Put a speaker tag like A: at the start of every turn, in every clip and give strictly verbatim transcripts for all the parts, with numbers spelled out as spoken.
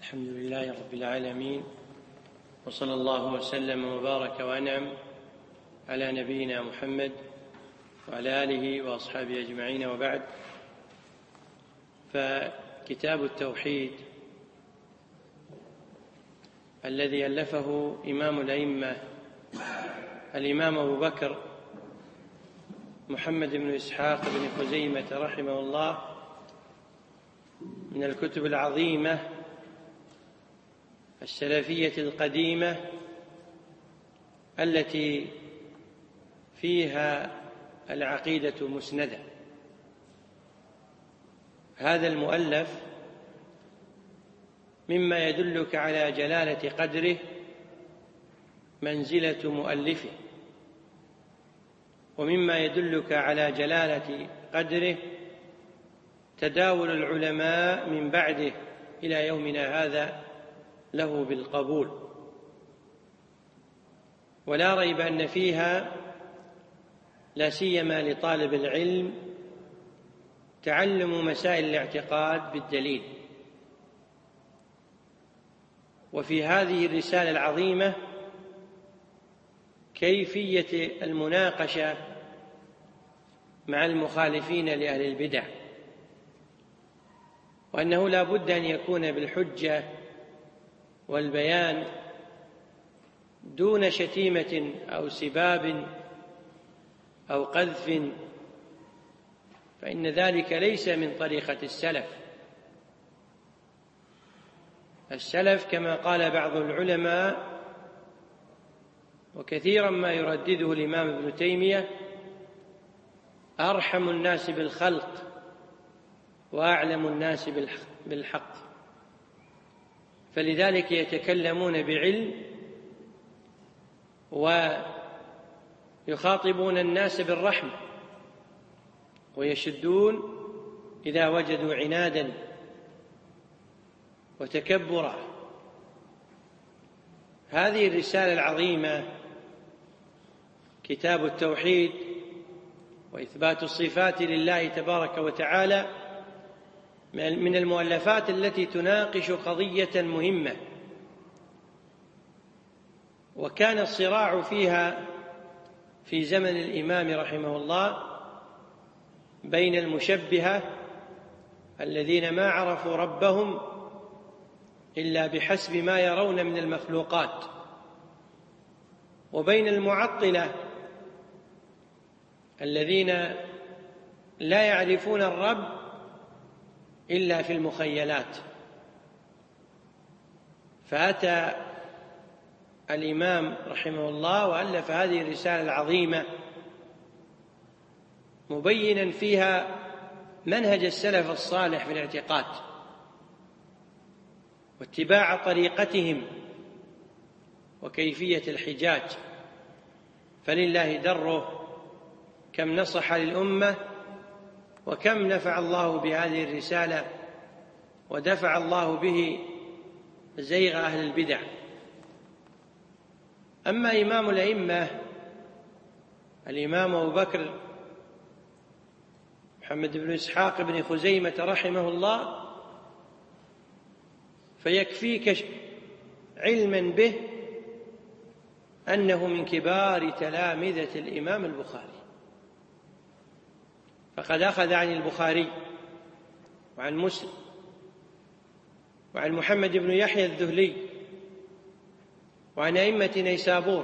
A: الحمد لله رب العالمين، وصلى الله وسلم وبارك وأنعم على نبينا محمد وعلى آله وأصحابه أجمعين، وبعد. فكتاب التوحيد الذي ألفه إمام الأئمة الإمام أبو بكر محمد بن إسحاق بن خزيمة رحمه الله من الكتب العظيمة السلفية القديمة التي فيها العقيدة مسندة. هذا المؤلف مما يدلك على جلالة قدره منزلة مؤلفه، ومما يدلك على جلالة قدره تداول العلماء من بعده إلى يومنا هذا له بالقبول. ولا ريب أن فيها لا سيما لطالب العلم تعلم مسائل الاعتقاد بالدليل. وفي هذه الرسالة العظيمة كيفية المناقشة مع المخالفين لأهل البدع، وأنه لا بد أن يكون بالحجة والبيان دون شتيمة أو سباب أو قذف، فإن ذلك ليس من طريقة السلف. السلف كما قال بعض العلماء، وكثيرا ما يردده الإمام ابن تيمية، أرحم الناس بالخلق وأعلم الناس بالحق، فلذلك يتكلمون بعلم ويخاطبون الناس بالرحمة، ويشدون إذا وجدوا عنادا وتكبرا. هذه الرسالة العظيمة كتاب التوحيد وإثبات الصفات لله تبارك وتعالى من المؤلفات التي تناقش قضية مهمة، وكان الصراع فيها في زمن الإمام رحمه الله بين المشبهة الذين ما عرفوا ربهم إلا بحسب ما يرون من المخلوقات، وبين المعطلة الذين لا يعرفون الرب إلا في المخيلات. فأتى الإمام رحمه الله وألف هذه الرسالة العظيمة مبينا فيها منهج السلف الصالح في الاعتقاد واتباع طريقتهم وكيفية الحجاج، فلله دره كم نصح للأمة وكم نفع الله بهذه الرسالة ودفع الله به زيغ أهل البدع. أما إمام الأئمة الإمام أبو بكر محمد بن إسحاق بن خزيمة رحمه الله فيكفيك علما به أنه من كبار تلامذة الإمام البخاري، فقد أخذ عن البخاري وعن مسلم وعن محمد بن يحيى الذهلي وعن أئمة نيسابور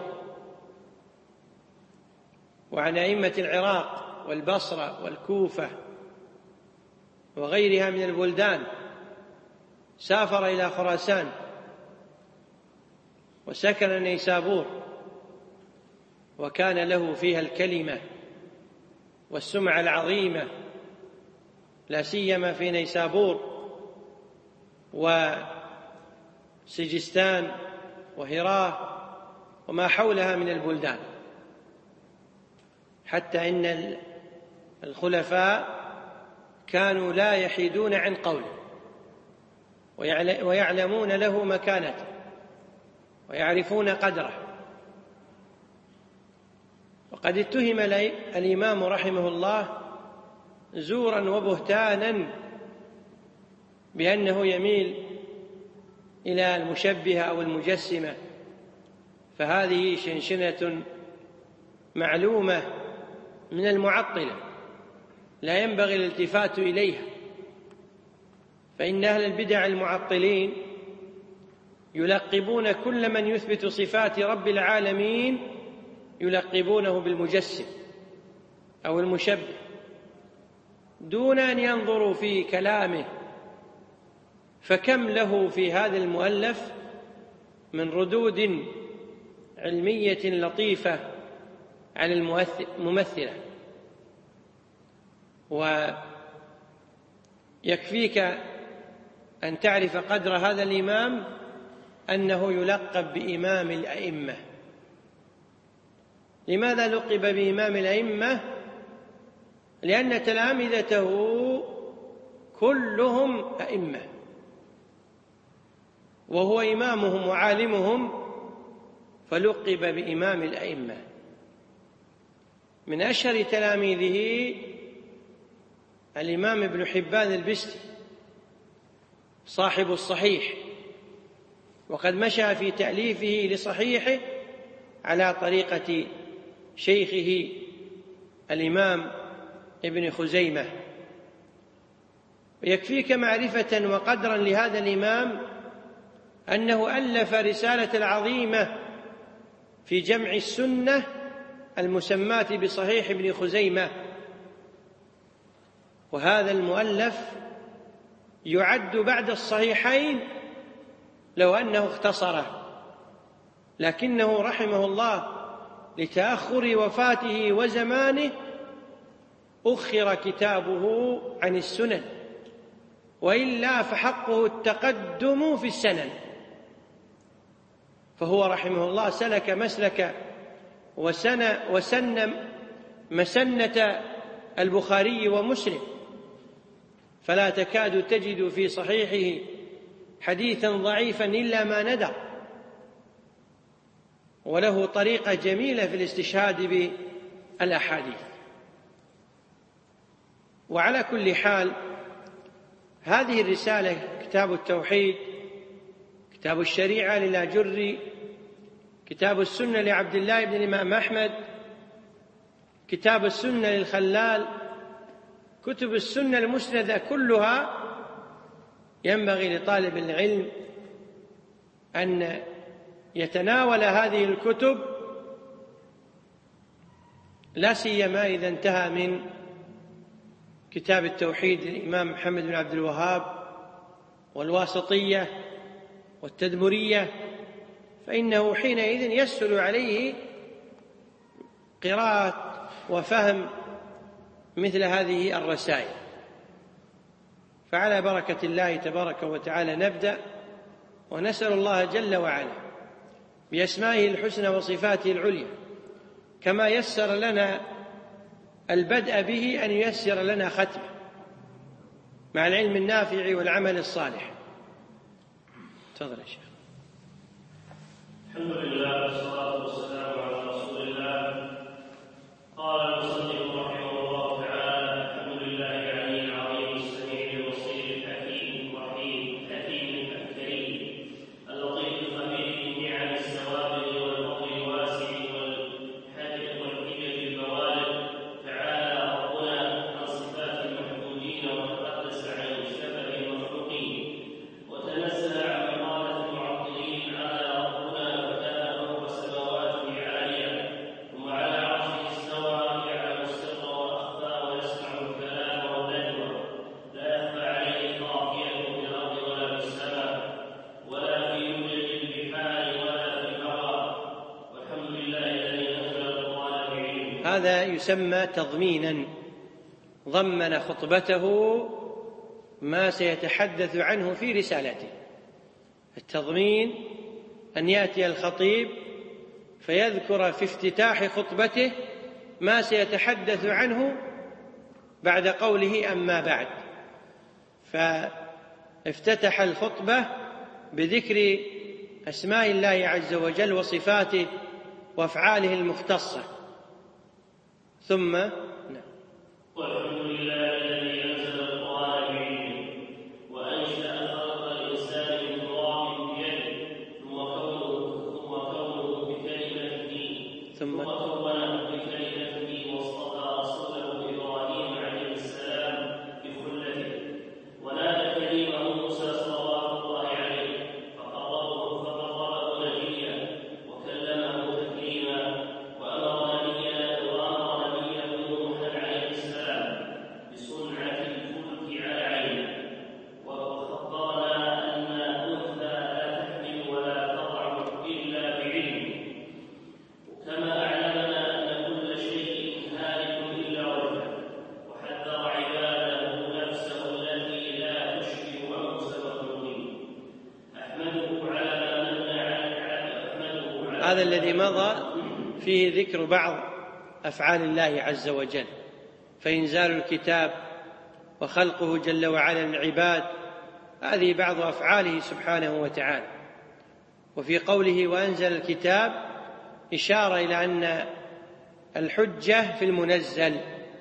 A: وعن أئمة العراق والبصرة والكوفة وغيرها من البلدان. سافر إلى خراسان وسكن نيسابور، وكان له فيها الكلمة والسمعة العظيمة، لا سيما في نيسابور وسجستان وهراه وما حولها من البلدان، حتى إن الخلفاء كانوا لا يحيدون عن قوله ويعلمون له مكانته ويعرفون قدره. وقد اتهم الإمام رحمه الله زورا وبهتانا بأنه يميل إلى المشبهة أو المجسمة، فهذه شنشنة معلومة من المعطلة لا ينبغي الالتفات إليها، فإن أهل البدع المعطلين يلقبون كل من يثبت صفات رب العالمين يلقبونه بالمجسم أو المشبه، دون أن ينظروا في كلامه، فكم له في هذا المؤلف من ردود علمية لطيفة على الممثلة. ويكفيك أن تعرف قدر هذا الإمام أنه يلقب بإمام الأئمة. لماذا لقب بإمام الأئمة؟ لأن تلامذته كلهم أئمة، وهو إمامهم وعالمهم، فلقب بإمام الأئمة. من أشهر تلاميذه الإمام ابن حبان البستي صاحب الصحيح، وقد مشى في تأليفه لصحيحه على طريقة شيخه الإمام ابن خزيمة. ويكفيك معرفة وقدرا لهذا الإمام أنه ألف رسالة العظيمة في جمع السنة المسماة بصحيح ابن خزيمة، وهذا المؤلف يعد بعد الصحيحين لو أنه اختصره، لكنه رحمه الله لتأخر وفاته وزمانه أخر كتابه عن السنن، وإلا فحقه التقدم في السنن. فهو رحمه الله سلك مسلك وسن, وسن مسنة البخاري ومسلم، فلا تكاد تجد في صحيحه حديثا ضعيفا إلا ما ندر، وله طريقة جميلة في الاستشهاد بالأحاديث. وعلى كل حال، هذه الرسالة كتاب التوحيد، كتاب الشريعة للآجري، كتاب السنة لعبد الله بن الإمام أحمد، كتاب السنة للخلال، كتب السنة المسندة كلها ينبغي لطالب العلم أن يتناول هذه الكتب، لا سيما إذا انتهى من كتاب التوحيد للإمام محمد بن عبد الوهاب والواسطية والتدمرية، فإنه حينئذ يسهل عليه قراءة وفهم مثل هذه الرسائل. فعلى بركة الله تبارك وتعالى نبدأ، ونسأل الله جل وعلا بأسمائه الحسنى وصفاته العليا كما يسر لنا البدء به أن ييسر لنا ختمه مع العلم النافع والعمل الصالح. تفضل يا شيخ.
B: الحمد لله والصلاة والسلام على رسول الله. قال المصنف رحمه الله تعالى: الحمد لله العلي العظيم السميع البصير الحكيم الرحيم الحكيم الكريم اللطيف الخبير بالنعم السوابق والفضل الواسع والحكم والحكمة البوالغ. تعالى ربنا عن صفات المحمودين وتقدس عن شبه المخلوقين، وتنزه عن مقالة المعطلين. على ربنا فكان فوق السماوات عاليا، ثم على عرشه استوى يعلم السر واخفى ويسمع الكلام والنجوى، لا يخفى عليه خافية في الارض ولا في السماء ولا في يوجد البحار ولا في الهوى. والحمد لله الذي نزل القرآن بعلمه.
A: هذا يسمى تضمينا، ضمن خطبته ما سيتحدث عنه في رسالته. التضمين أن يأتي الخطيب فيذكر في افتتاح خطبته ما سيتحدث عنه بعد قوله أما بعد، فافتتح الخطبة بذكر أسماء الله عز وجل وصفاته وأفعاله المختصة، ثم
B: والحمد لله الذي أنزل القرآن بعلمه وأنشأ خلق الإنسان من تراب
A: هذا الذي مضى فيه ذكر بعض أفعال الله عز وجل، فإنزال الكتاب وخلقه جل وعلا للعباد، هذه بعض أفعاله سبحانه وتعالى. وفي قوله وأنزل الكتاب إشارة إلى أن الحجة في المنزل،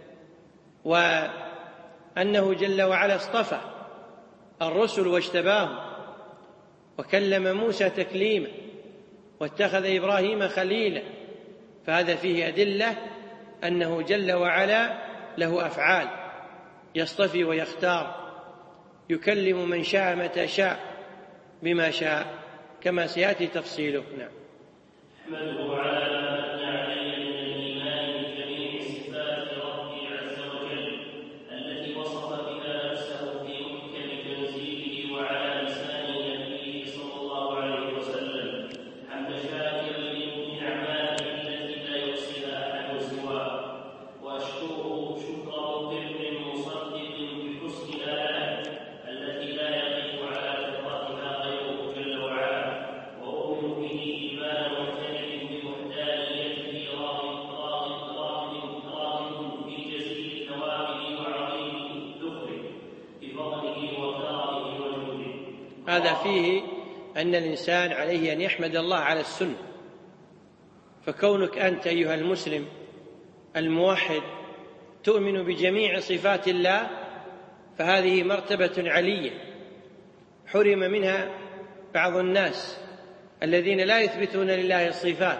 A: وأنه جل وعلا اصطفى الرسل واجتباهم، وكلم موسى تكليما، واتخذ إبراهيم خليلا، فهذا فيه أدلة أنه جل وعلا له أفعال، يصطفي ويختار، يكلم من شاء متى شاء بما شاء، كما سيأتي تفصيله. نعم.
B: أحمده على ما أثنى عليه من الإيمان بجميع صفات ربي عز وجل التي وصف بها نفسه في محكم تنزيله وعلى لسان نبيه صلى الله عليه وسلم، حمد شاكر لنعمائه التي لا يحصيها أحد سواه، وأشكره شكر مقر مصدق بحسن الآلات التي لا يقف على فطرتها غيره جل وعلا، وأؤمن به إيمانا معترف بوحدانيته راغب راغب راغب راغب في جزيل ثوابه وعظيم ذكره بفضله وكرمه وجوده.
A: هذا فيه أن الإنسان عليه أن يحمد الله على السنة، فكونك أنت أيها المسلم الموحد تؤمن بجميع صفات الله، فهذه مرتبة علية حرم منها بعض الناس الذين لا يثبتون لله الصفات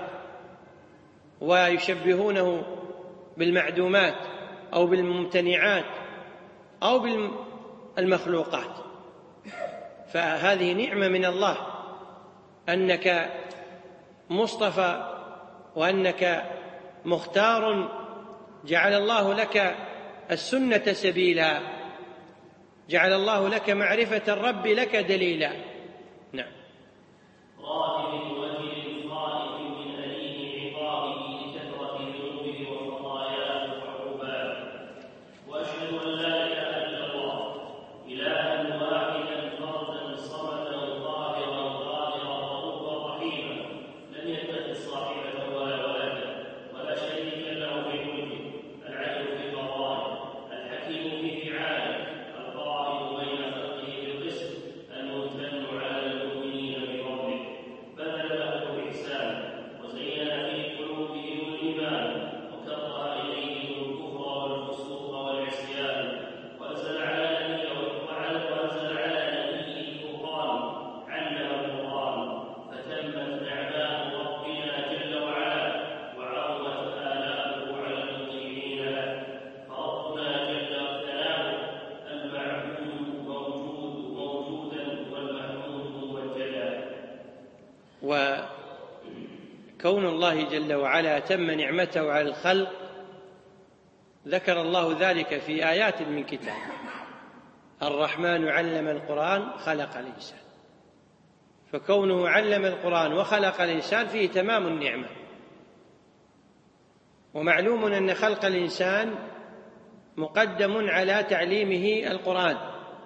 A: ويشبهونه بالمعدومات أو بالممتنعات أو بالمخلوقات. فهذه نعمة من الله أنك مصطفى وأنك مختار، جعل الله لك السنة سبيلا، جعل الله لك معرفة الرب لك دليلا. نعم.
B: راهب وجل خائف من أليم عقابه لكثرة ذنوبه وخطاياه وعقوباته، وأشهد أن لا إله إلا الله إلها واحدا فردا صمدا قاهرا قادرا رؤوفا رحيما، لم يتخذ صاحبة ولا ولدا ولا شريك له في ملكه، العدل في قضائه، الحكيم في فعاله، القائد بين خلقه بالقسط، الممتن على المؤمنين بفضله، بذل له الإحسان وزين في قلوبهم الإيمان وكره إليهم الكفر والفسوق والعصيان، وأنزل على نبيه وأنزل على نبيه القرآن، علم القرآن، فتمت نعماء ربنا جل وعلا وعظمت آلاؤه على المطيعين له، فربنا جل ثناؤه المعبود موجود موجودا والمحمود موجدا.
A: وكون الله جل وعلا أتم نعمته على الخلق ذكر الله ذلك في آيات من كتابه. الرحمن علم القرآن خلق الإنسان، فكونه علم القرآن وخلق الإنسان فيه تمام النعمة. ومعلوم أن خلق الإنسان مقدم على تعليمه القرآن،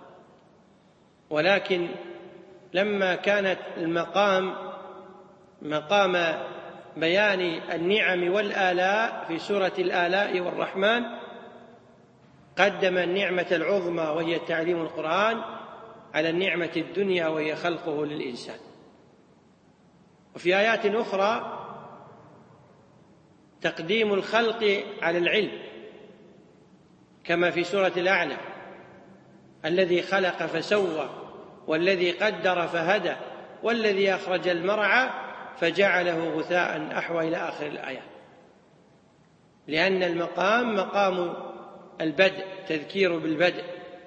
A: ولكن لما كانت المقام مقام بيان النعم والآلاء في سورة الآلاء والرحمن، قدم النعمة العظمى وهي تعليم القرآن على النعمة الدنيا وهي خلقه للإنسان. وفي آيات أخرى تقديم الخلق على العلم، كما في سورة الأعلى: الذي خلق فسوى والذي قدر فهدى والذي أخرج المرعى فجعله غثاء أحوى إلى آخر الآيات، لأن المقام مقام البدء، تذكير بالبدء.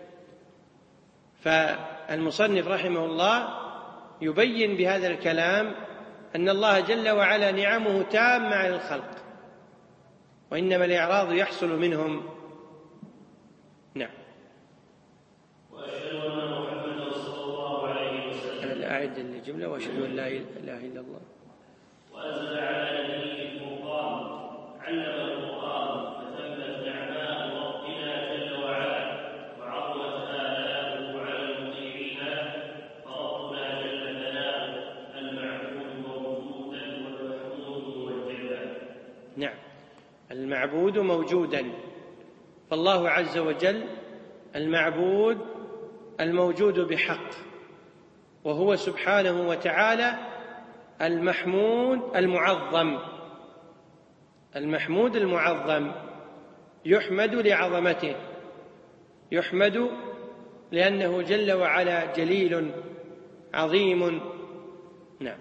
A: فالمصنف رحمه الله يبين بهذا الكلام أن الله جل وعلا نعمه تامة على الخلق، وإنما الإعراض يحصل منهم. نعم.
B: وأشهد أن محمدا صلى الله عليه وسلم
A: أعد الجملة: وأشهد أن لا إله إلا الله.
B: وأنزل على نبيه الفرقان، علم القرآن، فتمت نعماء ربنا جل وعلا وعظمت آلاؤه على المطيعين له، فربنا جل ثناؤه المعبود موجودا والمحمود
A: المعبود موجودا، فالله عز وجل المعبود الموجود بحق، وهو سبحانه وتعالى المحمود المعظم، المحمود المعظم، يحمد لعظمته، يحمد لأنه جل وعلا جليل عظيم. نعم.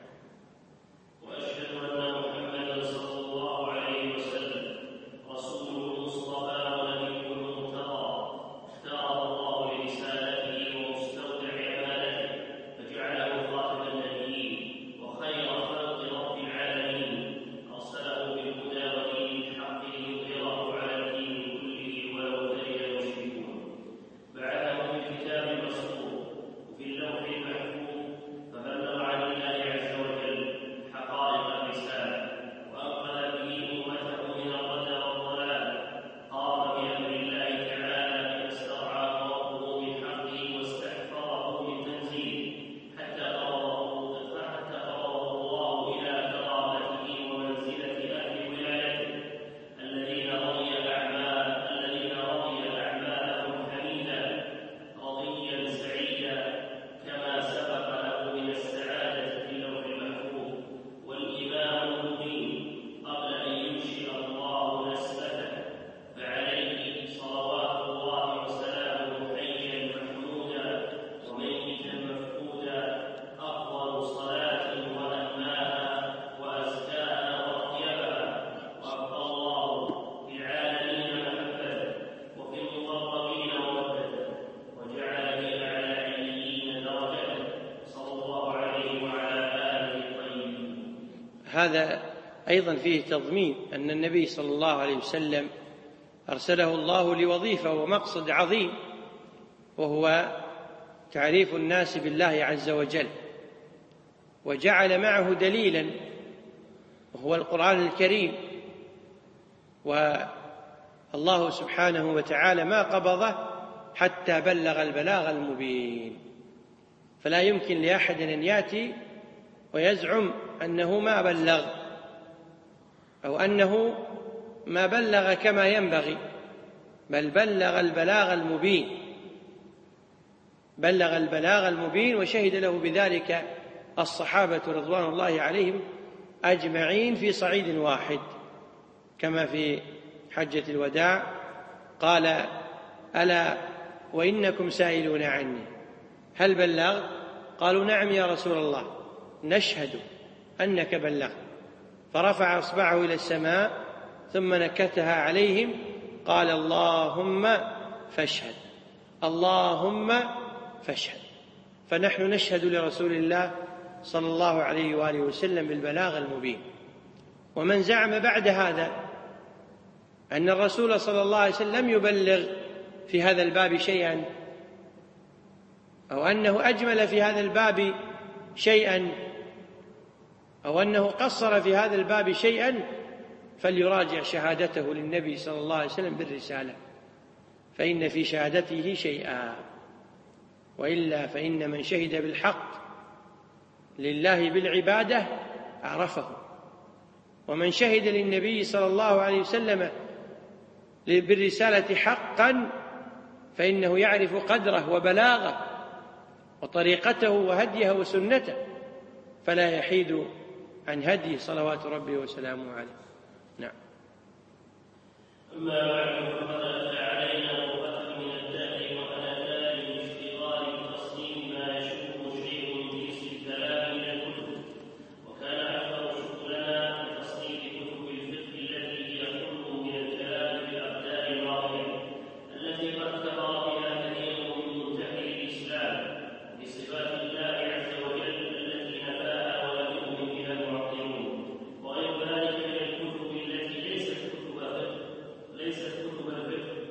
B: وأشهد أن محمدا صلى الله عليه وسلم رسوله المصطفى ونبيه المرتضى، اختاره الله لرسالته ومستودع أمانته، فجعله خاتم النبيين وخير خلق رب العالمين، أرسله بالهدى ودين الحق ليظهره على الدين كله ولو كره المشركون. بعثه بالكتاب المسطور وفي اللوح المحفوظ، فبلغ عن الله عز وجل حقائق الرسالة، وأنقذ به أمته من الردى والضلال. قام بأمر الله تعالى فاسترعى ربه من حقه واستحفظه من تنزيله، حتى قربه حتى قربه الله إلى كرامته ومنزلة أهل ولايته الذين رضي أعمال الذين رضي أعمالهم حميدا رضيا سعيدا، كما سبق له من السعادة في اللوح المحفوظ والإمام المبين قبل أن ينشئ الله نسبته، فعليه صلوات الله وسلامه حيا محمودا وميتا مفقودا أفضل صلاة وأنماها وأزكاها وأطيبها، وأبقى الله في العالمين محبته وفي المقربين مودته، وجعل في أعلى عليين درجته صلى الله عليه وعلى آله الطيبين.
A: هذا أيضا فيه تضمين أن النبي صلى الله عليه وسلم أرسله الله لوظيفة ومقصد عظيم، وهو تعريف الناس بالله عز وجل، وجعل معه دليلا وهو القرآن الكريم، والله سبحانه وتعالى ما قبضه حتى بلغ البلاغ المبين، فلا يمكن لأحد أن يأتي ويزعم أنه ما بلغ أو أنه ما بلغ كما ينبغي، بل بلغ البلاغ المبين، بلغ البلاغ المبين، وشهد له بذلك الصحابة رضوان الله عليهم أجمعين في صعيد واحد، كما في حجة الوداع قال: ألا وإنكم سائلون عني هل بلغت؟ قالوا: نعم يا رسول الله، نشهد أنك بلغت. فرفع إصبعه إلى السماء ثم نكتها عليهم، قال: اللهم فاشهد، اللهم فاشهد. فنحن نشهد لرسول الله صلى الله عليه وآله وسلم بالبلاغ المبين. ومن زعم بعد هذا أن الرسول صلى الله عليه وسلم لم يبلغ في هذا الباب شيئا، أو أنه أجمل في هذا الباب شيئا، أو أنه قصر في هذا الباب شيئا، فليراجع شهادته للنبي صلى الله عليه وسلم بالرسالة، فإن في شهادته شيئا، وإلا فإن من شهد بالحق لله بالعبادة عرفه، ومن شهد للنبي صلى الله عليه وسلم بالرسالة حقا فإنه يعرف قدره وبلاغه وطريقته وهديه وسنته، فلا يحيد عن هديه صلوات ربه وسلامه عليه. نعم.
B: أما بعد، فقد أتى علينا وقت من الدهر وأنات باشتغال بتصميم ما يشوب شيء من جنس الكلام من الكتب، وكان أكثر شغلنا بتصنيف كتب الفقه التي هي كل من الكلام بالأقدار الراضية التي قد كفر بها كثير من منتهي الإسلام بصفات الله عز وجل التي نفاها ولم يؤمن بها المعطلون، وغير ذلك من الكتب التي ليست كتب فقه ليست كتب الفقه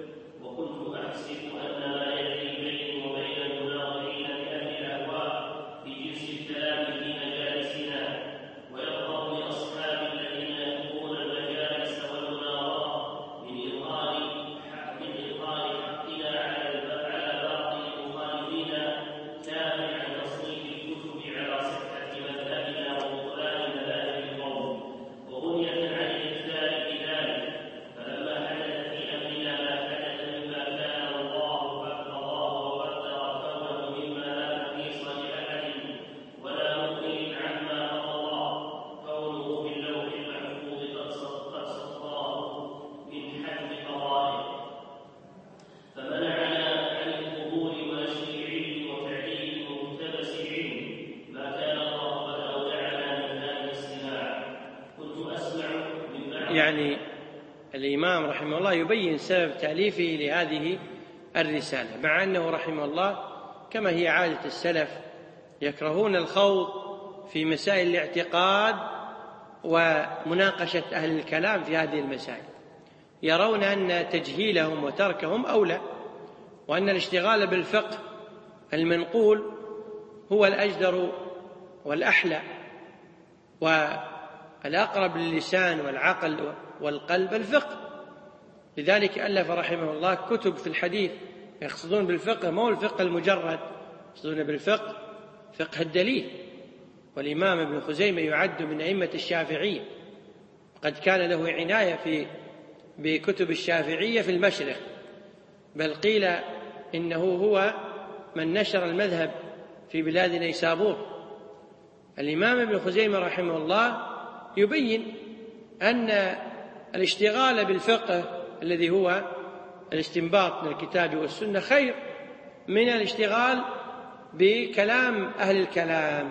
A: يعني الإمام رحمه الله يبين سبب تأليفه لهذه الرسالة، مع أنه رحمه الله كما هي عادة السلف يكرهون الخوض في مسائل الاعتقاد ومناقشة أهل الكلام في هذه المسائل، يرون أن تجهيلهم وتركهم أولى، وأن الاشتغال بالفقه المنقول هو الأجدر والأحلى والأقرب للسان والعقل والقلب الفقه. لذلك ألف رحمه الله كتب في الحديث يقصدون بالفقه ما هو الفقه المجرد، يقصدون بالفقه فقه الدليل. والإمام ابن خزيمة يعد من أئمة الشافعية، وقد كان له عناية في بكتب الشافعية في المشرق، بل قيل إنه هو من نشر المذهب في بلاد نيسابور. الإمام ابن خزيمة رحمه الله يبين أن الاشتغال بالفقه الذي هو الاستنباط من الكتاب والسنة خير من الاشتغال بكلام أهل الكلام.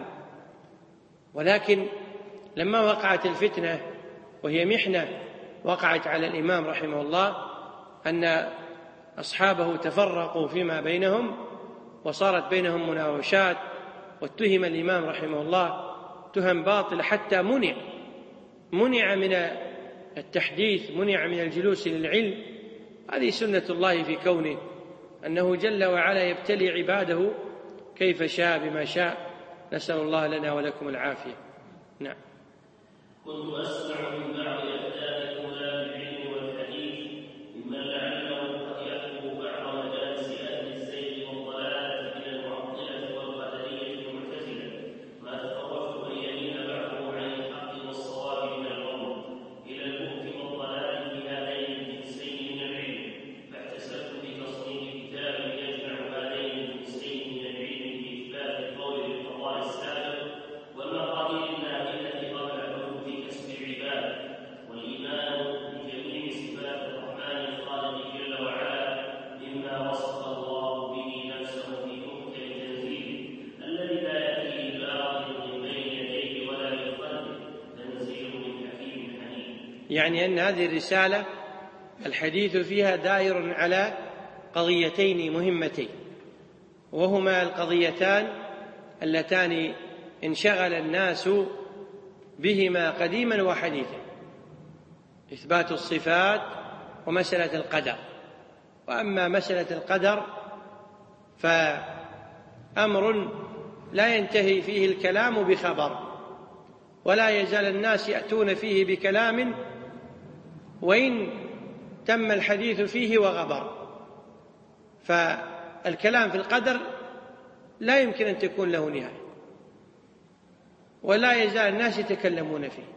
A: ولكن لما وقعت الفتنة، وهي محنة وقعت على الإمام رحمه الله، أن أصحابه تفرقوا فيما بينهم وصارت بينهم مناوشات، واتهم الإمام رحمه الله تهم باطلة حتى منع منع من التحديث، منع من الجلوس للعلم. هذه سنة الله في كونه، أنه جل وعلا يبتلي عباده كيف شاء بما شاء. نسأل الله لنا ولكم العافية. نعم.
B: كنت أسمع من بعض أجداد طلاب العلم والحديث ممن لعله قد يحكم بعض مجالس أهل الزيغ والضلالة من المعطلة والقدرية والمعتزلة، ما تخوفت أن يميل بعضهم عن الحق والصواب من القول إلى البهت والضلال في هذين الجنسين من العلم، فاحتسبت بتصنيف كتاب يجمع هذين الجنسين من العلم في إثبات القول بالقضاء السابق والمقادير النافذة قبل حدوث كسب العباد، والإيمان بجميع صفات الرحمن الخالق جل وعلا مما وصف الله به نفسه في محكم تنزيله الذي لا يأتيه الباطل من بين يديه ولا من خلفه، تنزيل من حكيم حميد.
A: يعني أن هذه الرسالة الحديث فيها دائر على قضيتين مهمتين، وهما القضيتان اللتان انشغل الناس بهما قديما وحديثا: إثبات الصفات ومسألة القدر. وأما مسألة القدر فأمر لا ينتهي فيه الكلام بخبر، ولا يزال الناس يأتون فيه بكلام وإن تم الحديث فيه وغبر. فالكلام في القدر لا يمكن أن تكون له نهاية، ولا يزال الناس يتكلمون فيه.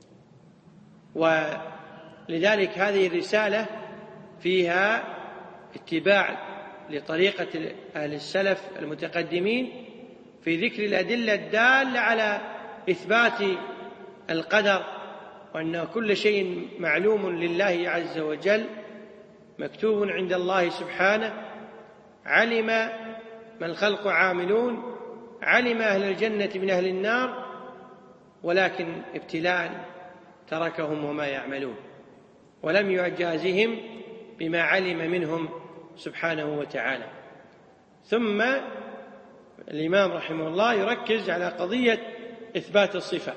A: ولذلك هذه الرسالة فيها اتباع لطريقة أهل السلف المتقدمين في ذكر الأدلة الدالة على إثبات القدر، وأن كل شيء معلوم لله عز وجل مكتوب عند الله سبحانه، علم ما الخلق عاملون، علم أهل الجنة من أهل النار، ولكن ابتلاء تركهم وما يعملون، ولم يجازهم بما علم منهم سبحانه وتعالى. ثم الإمام رحمه الله يركز على قضية إثبات الصفة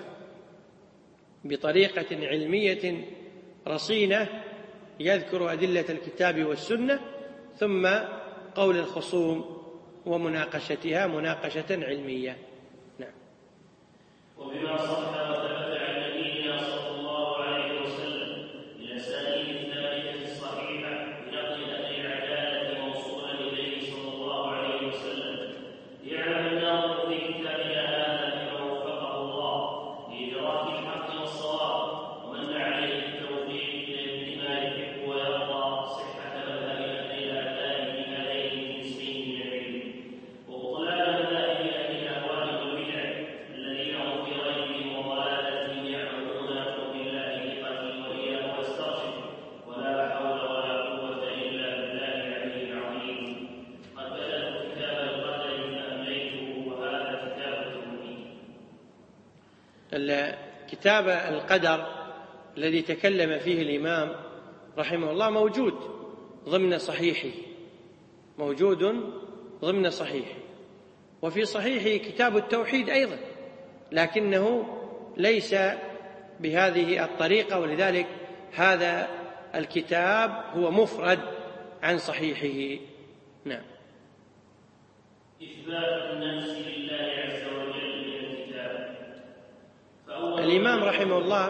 A: بطريقة علمية رصينة، يذكر أدلة الكتاب والسنة، ثم قول الخصوم ومناقشتها مناقشة علمية. نعم.
B: وبما صح وثبت عن نبينا صلى الله عليه وسلم من الأسانيد الثابتة الصحيحة بنقل أهل العدالة موصولا إليه صلى الله عليه وسلم، ليعلم الناظر في كتابنا هذا بما وفقه الله لإدراك الحق والصواب، ومن عليه التوفيق لما يحب ويرضى صحة مذهب أهل العدالة في هذين الجنسين من العلم، وبطلان مذاهب أهل الأهواء والبدع الذين هم في غيبهم وضلالتهم يعملون بالله ثقتي وإياه واسترشد، ولا حول ولا قوة إلا بالله العلي العظيم. قد بدأت كتاب القدر فأمليته، وهذا كتاب التوحيد.
A: كتاب القدر الذي تكلم فيه الإمام رحمه الله موجود ضمن صحيحه، موجود ضمن صحيحه، وفي صحيحه كتاب التوحيد أيضا، لكنه ليس بهذه الطريقة، ولذلك هذا الكتاب هو مفرد عن صحيحه. نعم.
B: إثبات النفس لله عز وجل من الكتاب.
A: الإمام رحمه الله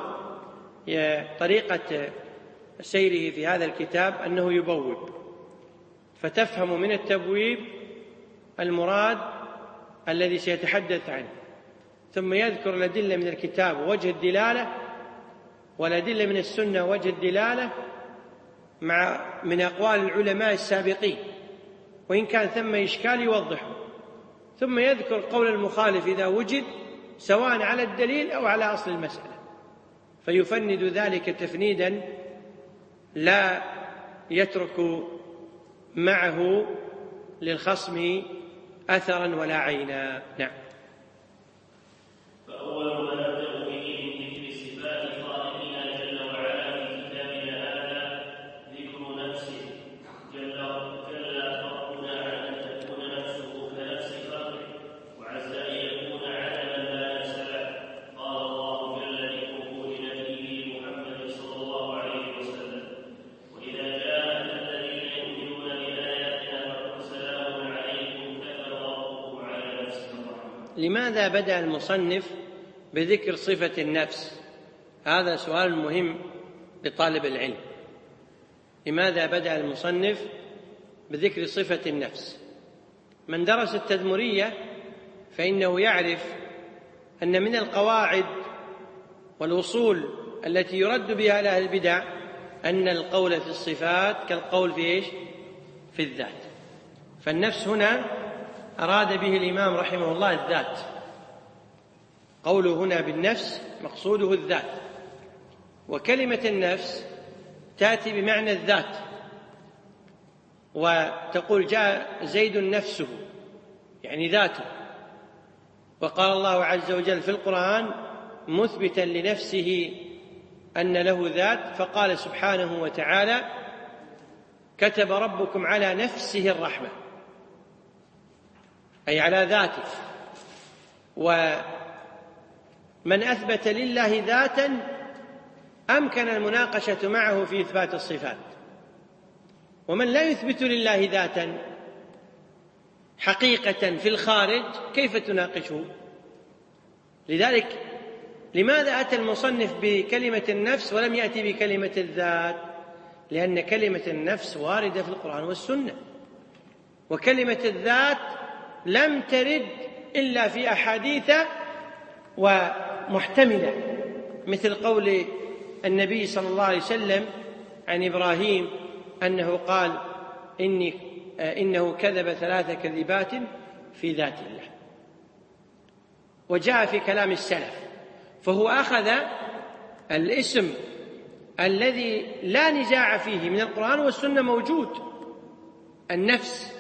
A: طريقة سيره في هذا الكتاب أنه يبوب، فتفهم من التبويب المراد الذي سيتحدث عنه، ثم يذكر الأدلة من الكتاب ووجه الدلالة، والأدلة من السنة ووجه الدلالة مع من أقوال العلماء السابقين، وإن كان ثم إشكال يوضحه، ثم يذكر قول المخالف إذا وجد سواء على الدليل أو على أصل المسألة، فيفند ذلك تفنيدا لا يترك معه للخصم أثرا ولا عينا. نعم.
B: فأول ما نبدأ به من ذكر صفات خالقنا جل وعلا في كتابنا هذا ذكر نفسه جل جل ربنا عن أن تكون نفسه كنفس خلقه، وعز أن يكون عالما لا نفس له. قال الله جل لقبول نبيه محمد صلى الله عليه وسلم: وإذا جاءك الذين يؤمنون بآياتنا فقل سلام عليكم كتب ربكم على نفسه الرحمة.
A: لماذا بدأ المصنف بذكر صفة النفس؟ هذا سؤال مهم لطالب العلم. لماذا بدأ المصنف بذكر صفة النفس؟ من درس التدمرية فإنه يعرف أن من القواعد والوصول التي يرد بها على أهل البدع أن القول في الصفات كالقول في إيش؟ في الذات. فالنفس هنا أراد به الإمام رحمه الله الذات، قوله هنا بالنفس مقصوده الذات، وكلمة النفس تأتي بمعنى الذات، وتقول جاء زيد نفسه يعني ذاته، وقال الله عز وجل في القرآن مثبتا لنفسه أن له ذات، فقال سبحانه وتعالى: كتب ربكم على نفسه الرحمة، أي على ذاته. ومن أثبت لله ذاتا أمكن المناقشة معه في إثبات الصفات، ومن لا يثبت لله ذاتا حقيقة في الخارج كيف تناقشه؟ لذلك لماذا أتى المصنف بكلمة النفس ولم يأتي بكلمة الذات؟ لأن كلمة النفس واردة في القرآن والسنة، وكلمة الذات لم ترد إلا في أحاديث ومحتملة، مثل قول النبي صلى الله عليه وسلم عن إبراهيم أنه قال إني إنه كذب ثلاث كذبات في ذات الله، وجاء في كلام السلف، فهو أخذ الاسم الذي لا نزاع فيه من القرآن والسنة موجود، النفس،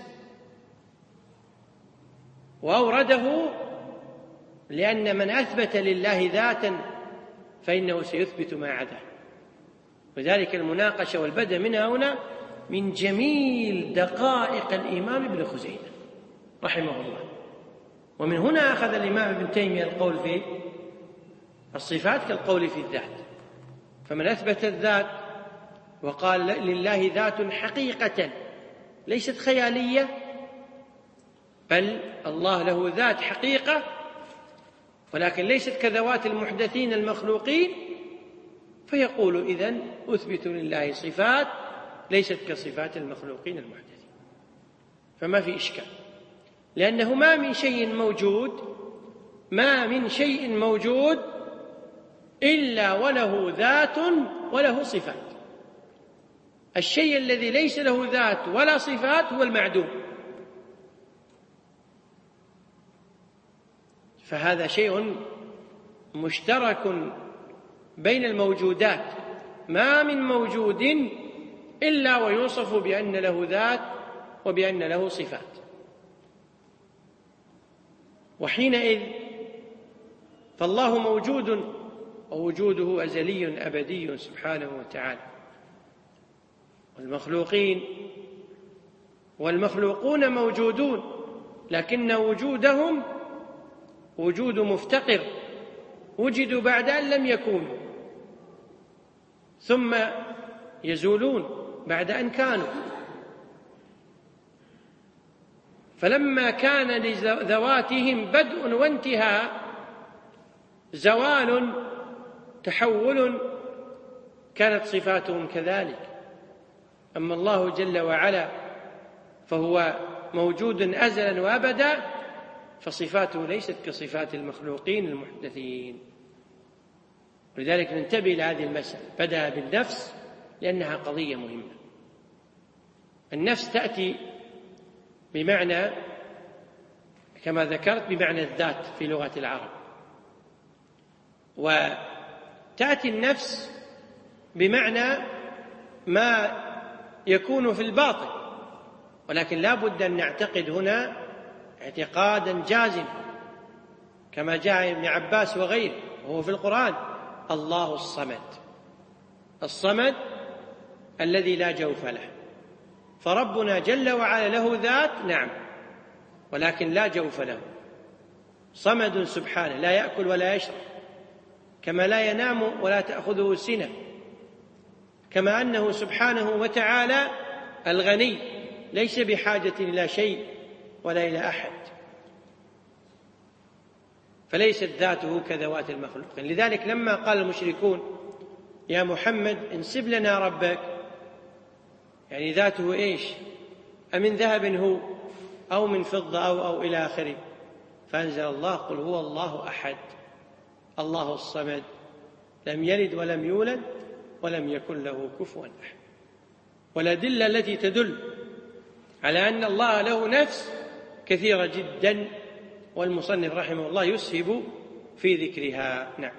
A: وأورده لأن من أثبت لله ذاتا فإنه سيثبت ما عداه. وذلك المناقشة والبدء منها هنا من جميل دقائق الإمام ابن خزيمة رحمه الله. ومن هنا أخذ الإمام ابن تيمية القول في الصفات كالقول في الذات، فمن أثبت الذات وقال لله ذات حقيقة ليست خيالية، بل الله له ذات حقيقة ولكن ليست كذوات المحدثين المخلوقين، فيقول إذن أثبت لله صفات ليست كصفات المخلوقين المحدثين، فما في إشكال، لأنه ما من شيء موجود ما من شيء موجود إلا وله ذات وله صفات. الشيء الذي ليس له ذات ولا صفات هو المعدوم، فهذا شيء مشترك بين الموجودات، ما من موجود إلا ويوصف بأن له ذات وبأن له صفات. وحينئذ فالله موجود ووجوده أزلي أبدي سبحانه وتعالى. والمخلوقين والمخلوقون موجودون، لكن وجودهم وجود مفتقر، وجدوا بعد أن لم يكونوا، ثم يزولون بعد أن كانوا. فلما كان لذواتهم بدء وانتهاء، زوال، تحول، كانت صفاتهم كذلك. أما الله جل وعلا فهو موجود أزلا وأبدا، فصفاته ليست كصفات المخلوقين المحدثين. ولذلك ننتبه إلى هذه المسألة. بدأ بالنفس لأنها قضية مهمة. النفس تأتي بمعنى كما ذكرت بمعنى الذات في لغة العرب، وتأتي النفس بمعنى ما يكون في الباطن، ولكن لا بد أن نعتقد هنا اعتقادا جازما كما جاء ابن عباس وغيره وهو في القرآن: الله الصمد. الصمد الذي لا جوف له. فربنا جل وعلا له ذات، نعم، ولكن لا جوف له، صمد سبحانه، لا يأكل ولا يشرب، كما لا ينام ولا تأخذه سنة، كما أنه سبحانه وتعالى الغني ليس بحاجة إلى شيء ولا إلى أحد، فليست ذاته كذوات المخلوقين. لذلك لما قال المشركون: يا محمد انسب لنا ربك، يعني ذاته إيش؟ أمن ذهب هو أو من فضة أو, أو إلى آخره، فأنزل الله: قل هو الله أحد الله الصمد لم يلد ولم يولد ولم يكن له كفوا أحد. والأدلة التي تدل على أن الله له نفس كثيرة جدا، والمصنف رحمه الله يسهب في ذكرها. نعم.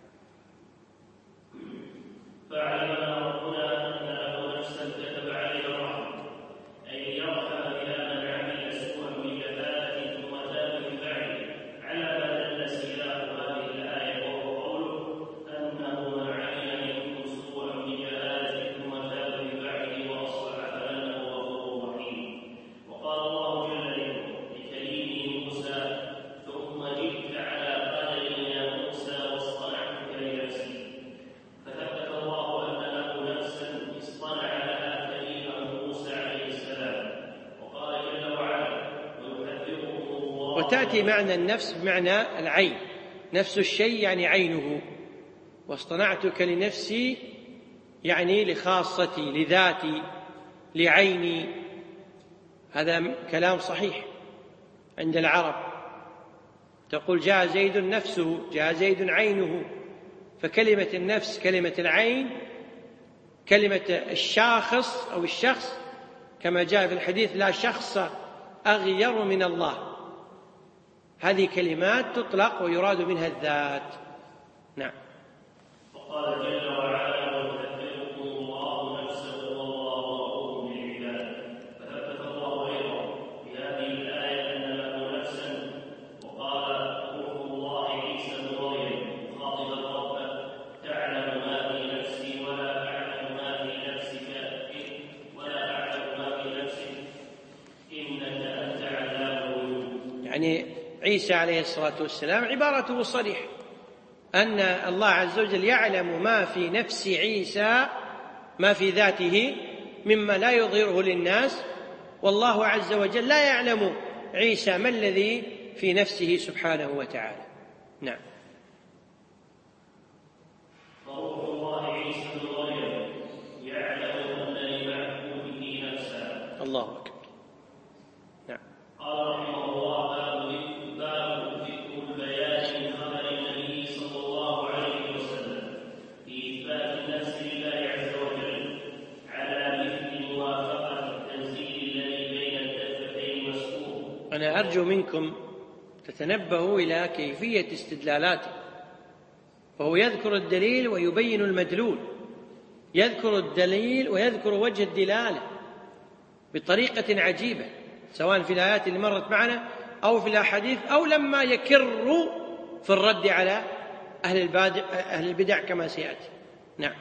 B: فعلمنا ربنا أن له نفسا كتب عليها الرحمة، أي يرحم بها من عمل سوءا بجهالة ثم تاب من بعده، على ما دل سياق هذه الآية، وهو قوله: أنه من عمل منكم سوءا بجهالة ثم تاب من بعده وأصلح فأنه غفور رحيم. وقال الله جل لكليمه موسى: ثم جئت على قدر يا موسى واصطنعتك لنفسي. فثبت الله أن له نفسا اصطنع لها كليمه موسى عليه السلام. وقال جل وعلا: ويحذركم الله.
A: وتأتي معنى النفس بمعنى العين، نفس الشيء يعني عينه، واصطنعتك لنفسي يعني لخاصتي، لذاتي، لعيني. هذا كلام صحيح عند العرب، تقول: جاء زيد نفسه، جاء زيد عينه. فكلمة النفس، كلمة العين، كلمة الشاخص أو الشخص، كما جاء في الحديث: لا شخص أغير من الله. هذه كلمات تطلق ويراد منها الذات. نعم.
B: وقال جل وعلا: ويحذركم الله نفسه والله رؤوف بالعباد. فثبت الله أيضا بهذه الآية أن له نفسا. وقال: روح الله عيسى بن مريم مخاطبا ربه: تعلم ما في نفسي ولا أعلم ما في نفسك ولا أعلم ما في نفسك إنك أنت علام الغيوب.
A: يعني عيسى عليه الصلاة والسلام عبارته صريحة أن الله عز وجل يعلم ما في نفس عيسى، ما في ذاته مما لا يظهره للناس، والله عز وجل لا يعلم عيسى ما الذي في نفسه سبحانه وتعالى. نعم.
B: وروح الله عيسى بن مريم يعلم أن لمحبوبه نفسا.
A: الله أكبر. نعم.
B: قال رحمه الله: باب ذكر البيان من خبر النبي صلى الله عليه وسلم في إثبات النفس لله عز وجل على مثل موافقة التنزيل الذي بين الدفتين مسكوب.
A: أنا أرجو منكم تتنبهوا إلى كيفية استدلالاته، فهو يذكر الدليل ويبين المدلول، يذكر الدليل ويذكر وجه الدلالة بطريقة عجيبة، سواء في الآيات اللي مرت معنا أو في الأحاديث أو لما يكر في الرد على أهل, البادع أهل البدع كما سيأتي. نعم.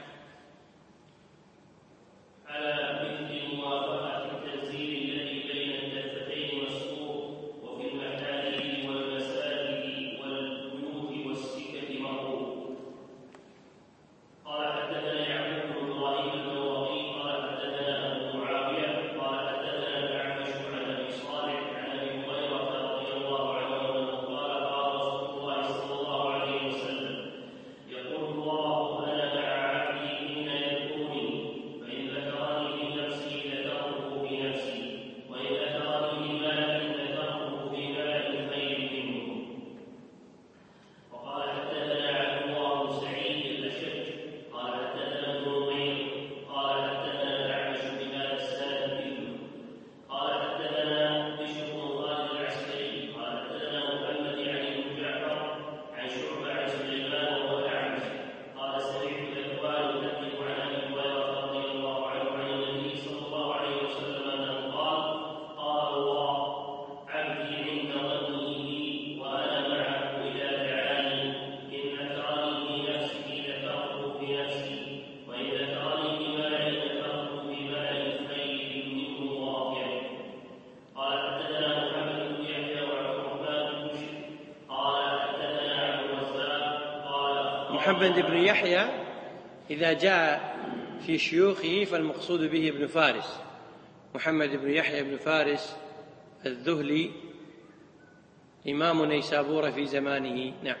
A: محمد بن يحيى إذا جاء في شيوخه فالمقصود به ابن فارس، محمد بن يحيى بن فارس الذهلي إمام نيسابور في زمانه. نعم.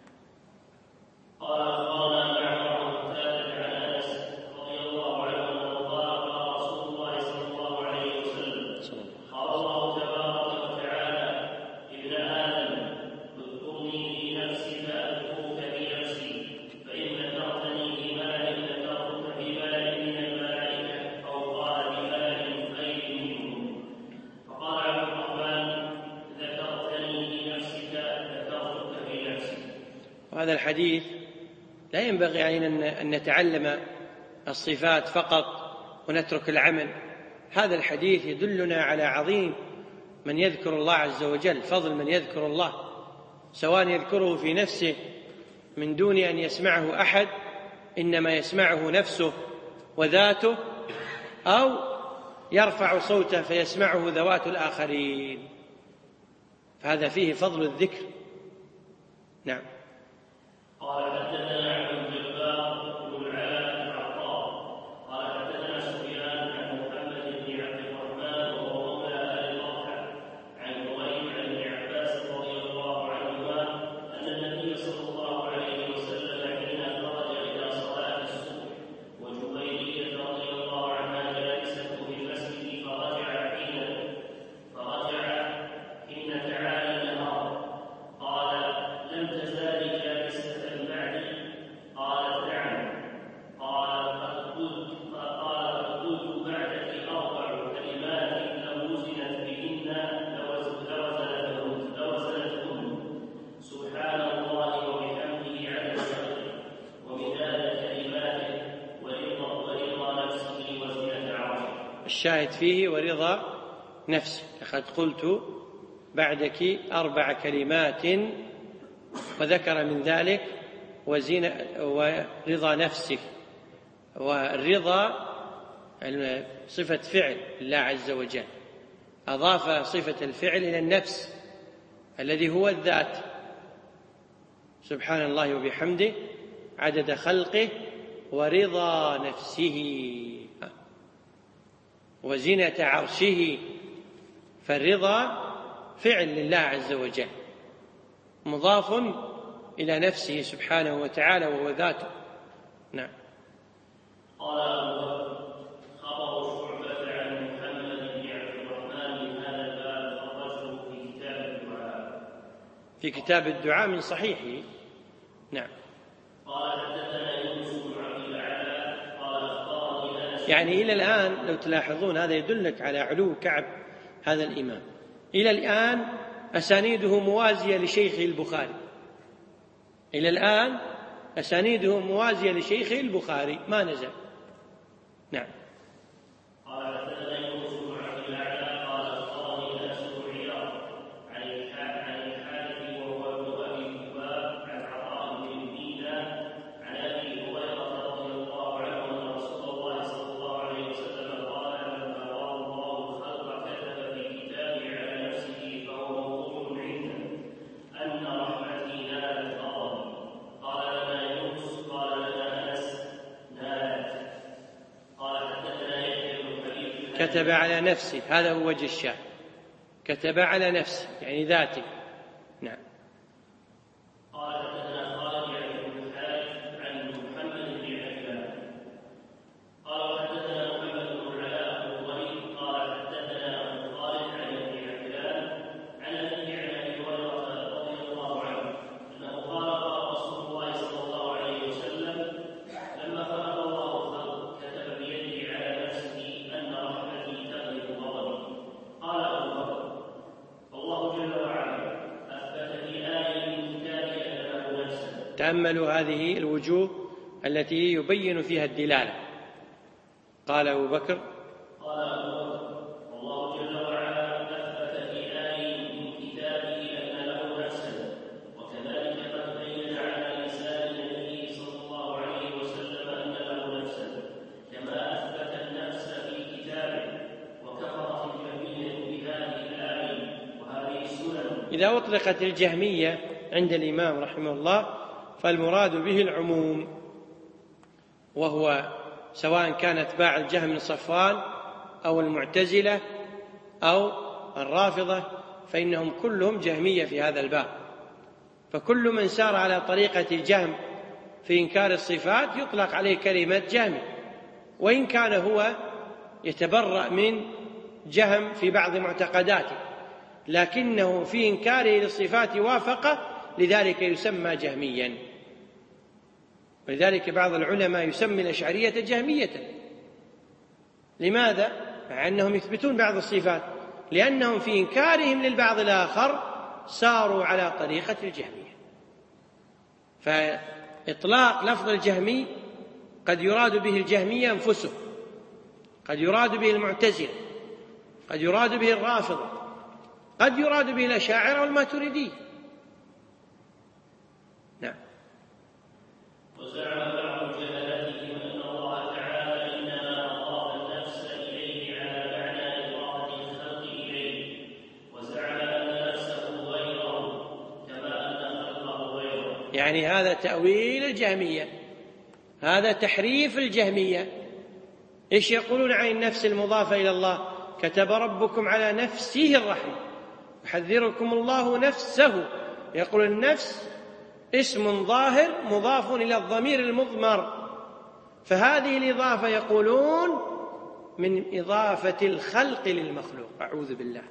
A: هذا الحديث لا ينبغي علينا أن نتعلم الصفات فقط ونترك العمل. هذا الحديث يدلنا على عظيم من يذكر الله عز وجل، فضل من يذكر الله، سواء يذكره في نفسه من دون أن يسمعه أحد، إنما يسمعه نفسه وذاته، أو يرفع صوته فيسمعه ذوات الآخرين، فهذا فيه فضل الذكر. نعم.
B: قال حدثنا عبد الجبار بن العلاء بن عطاء قال حدثنا سفيان عن محمد بن عبد الرحمن وهو مولى ال طلحه عن نعيم عن ابن عباس رضي الله عنهما ان النبي صلى الله عليه وسلم حين خرج الى صلاه الصبح وجبيريه رضي الله عنها جالسه في المسجد فرجع حين فرجع حين تعالى النهار قال لم تزالي جالسة بعدي؟ قالت نعم. قال قد قلت قال قد قلت بعدك أربع كلمات لو وزنت بهن لوزنتهن سبحان الله وبحمده عدد خلقه ومداد كلماته ورضا ورضا نفسه وزنة عرشه.
A: الشاهد فيه ورضا نفسه. لقد قلت بعدك أربع كلمات، وذكر من ذلك وزين ورضا نفسك. والرضا صفة فعل الله عز وجل، أضاف صفة الفعل إلى النفس الذي هو الذات. سبحان الله وبحمده عدد خلقه ورضا نفسه وزنة عرشه. فالرضا فعل لله عز وجل مضاف إلى نفسه سبحانه وتعالى وهو ذاته. نعم.
B: قال أبو خبر شعبة عن محمد بن عبد الرحمن من هذا الباب خرجه في كتاب الدعاء
A: في كتاب الدعاء من صحيحه. نعم.
B: قال حدثنا يونس بن عبد الأعلى قال أخبرني أنس.
A: يعني إلى الآن لو تلاحظون هذا يدلك على علو كعب هذا الإمام. إلى الآن أسانيده موازية لشيخه البخاري، إلى الآن أسانيده موازية لشيخه البخاري ما نزل. نعم.
B: قال حدثنا يونس بن عبد الأعلى قال أخبرني أنس بن عياض عن الحارث وهو ابن أبي ذباب عن عطاء بن دينار
A: كتب على نفسه، هذا هو وجه الشاهد، كتب على نفسه يعني ذاته. نعم.
B: قال حدثنا خالد يعني بن الحارث عن محمد بن عجلان قال حدثنا محمد بن العلاء بن الوليد قال حدثنا ابو خالد عن ابن عجلان عن ابي عن ابي هريره رضي الله عنه انه قال قال رسول الله صلى الله عليه وسلم لما خلق الله الخلق كتب بيده على نفسه ان رحمتي تغلب غضبي. قال ابو بكر الله جل وعلا اثبت في ايه من كتابه ان له نفسا.
A: تأملوا هذه الوجوه التي يبين فيها الدلالة. قال أبو بكر
B: قال أبو بكر الله جل وعلا أثبت في آية من كتابه أن له نفسا وكذلك قد بين على لسان النبي صلى الله عليه وسلم أن له نفسا كما أثبت النفس في كتابه وكفرت الجهمية بهذه الآية وهذه السنن.
A: إذا أطلقت الجهمية عند الإمام رحمه الله فالمراد به العموم، وهو سواء كان اتباع الجهم بن صفوان أو المعتزلة أو الرافضة فإنهم كلهم جهمية في هذا الباب. فكل من سار على طريقة الجهم في إنكار الصفات يطلق عليه كلمة جهمي، وإن كان هو يتبرأ من جهم في بعض معتقداته، لكنه في إنكاره للصفات وافقه، لذلك يسمى جهميا. ولذلك بعض العلماء يسمي الأشعرية جهمية. لماذا؟ مع أنهم يثبتون بعض الصفات، لأنهم في إنكارهم للبعض الآخر ساروا على طريقة الجهمية. فإطلاق لفظ الجهمي قد يراد به الجهمية أنفسهم، قد يراد به المعتزلة، قد يراد به الرافضة، قد يراد به الأشاعرة والماتريدية. نعم.
B: وزعم بعض جهلتهم أن الله تعالى إنما أضاف النفس إليه على معنى إضافة الخلق إليه، وزعم أن نفسه غيره كما أن خلقه غيره.
A: يعني هذا تأويل الجهمية، هذا تحريف الجهمية. إيش يقولون عن النفس المضافة إلى الله؟ كتب ربكم على نفسه الرحمة، يحذركم الله نفسه. يقول النفس اسم ظاهر مضاف إلى الضمير المضمر، فهذه الإضافة يقولون من إضافة الخلق للمخلوق، أعوذ بالله.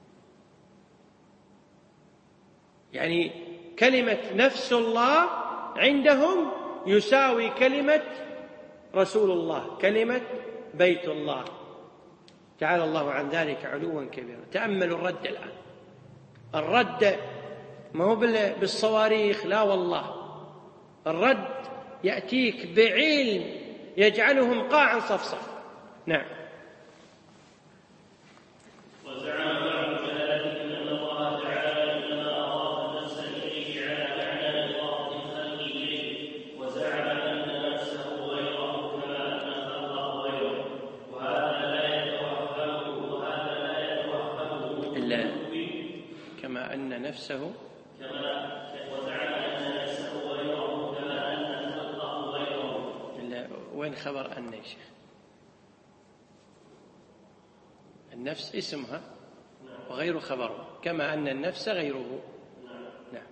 A: يعني كلمة نفس الله عندهم يساوي كلمة رسول الله، كلمة بيت الله، تعالى الله عن ذلك علوا كبيرا. تأملوا الرد الآن، الرد ما هو بالصواريخ، لا والله، الرد يأتيك بعلم يجعلهم قاعا صفصف. نعم.
B: وزعم بعض جهلتهم أن الله تعالى إنما أضاف النفس إليه على معنى إضافة الخلق إليه، وزعم أن نفسه غيره كما أن خلقه غيره، وهذا لا يتوهمه وهذا لا يتوهمه
A: إلا كما أن نفسه
B: كما وزعم أن نفسه غيره كما أن خلقه غيره.
A: إلا وين خبر أن يا شيخ؟ النفس اسمها وغير خبره، كما أن النفس غيره. نعم.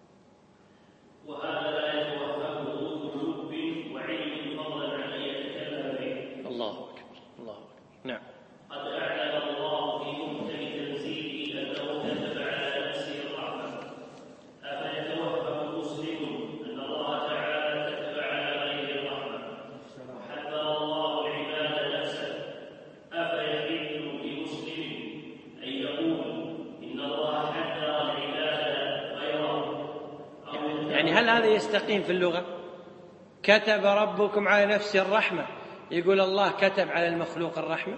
B: وهذا لا يتوهمه وجود وعلم فضلا عن أن يتكلم به.
A: الله أكبر، الله أكبر. نعم.
B: قد أعلن الله في محكم تنزيله أنه كتب على نفسه الرحمة، أفيتوهم مسلم أن الله تعالى كتب على غيره الرحمة، وحذر الله العباد نفسه، أفيحل لمسلم أن يقول إن الله حذر العباد غيره؟
A: يعني هل هذا يستقيم في اللغة؟ كتب ربكم على نفسه الرحمة، يقول الله كتب على المخلوق الرحمة؟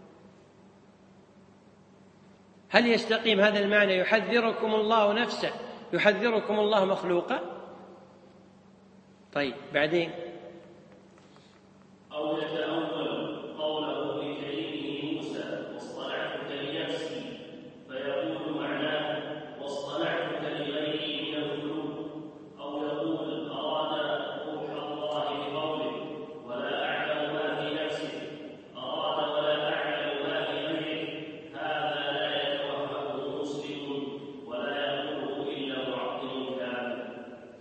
A: هل يستقيم هذا المعنى؟ يحذركم الله نفسه، يحذركم الله مخلوقا؟ طيب بعدين
B: أو يتأول قوله لكريمه موسى واصطنعتك لنفسي، فيقول معناه واصطنعتك لغيري من الذنوب، أو يقول أراد روح الله بقوله ولا أعلم ما في نفسه، أراد ولا أعلم ما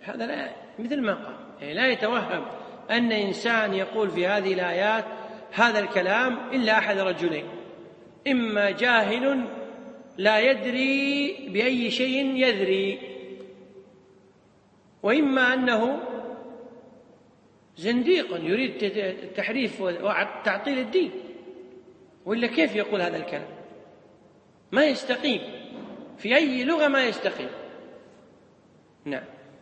A: هذا لا مثل ما قال، يعني لا يتوهم أن إنسان يقول في هذه الآيات هذا الكلام إلا أحد رجلين: إما جاهل لا يدري بأي شيء يذري، وإما أنه زنديق يريد التحريف وتعطيل الدين، وإلا كيف يقول هذا الكلام؟ ما يستقيم في أي لغة، ما يستقيم. نعم.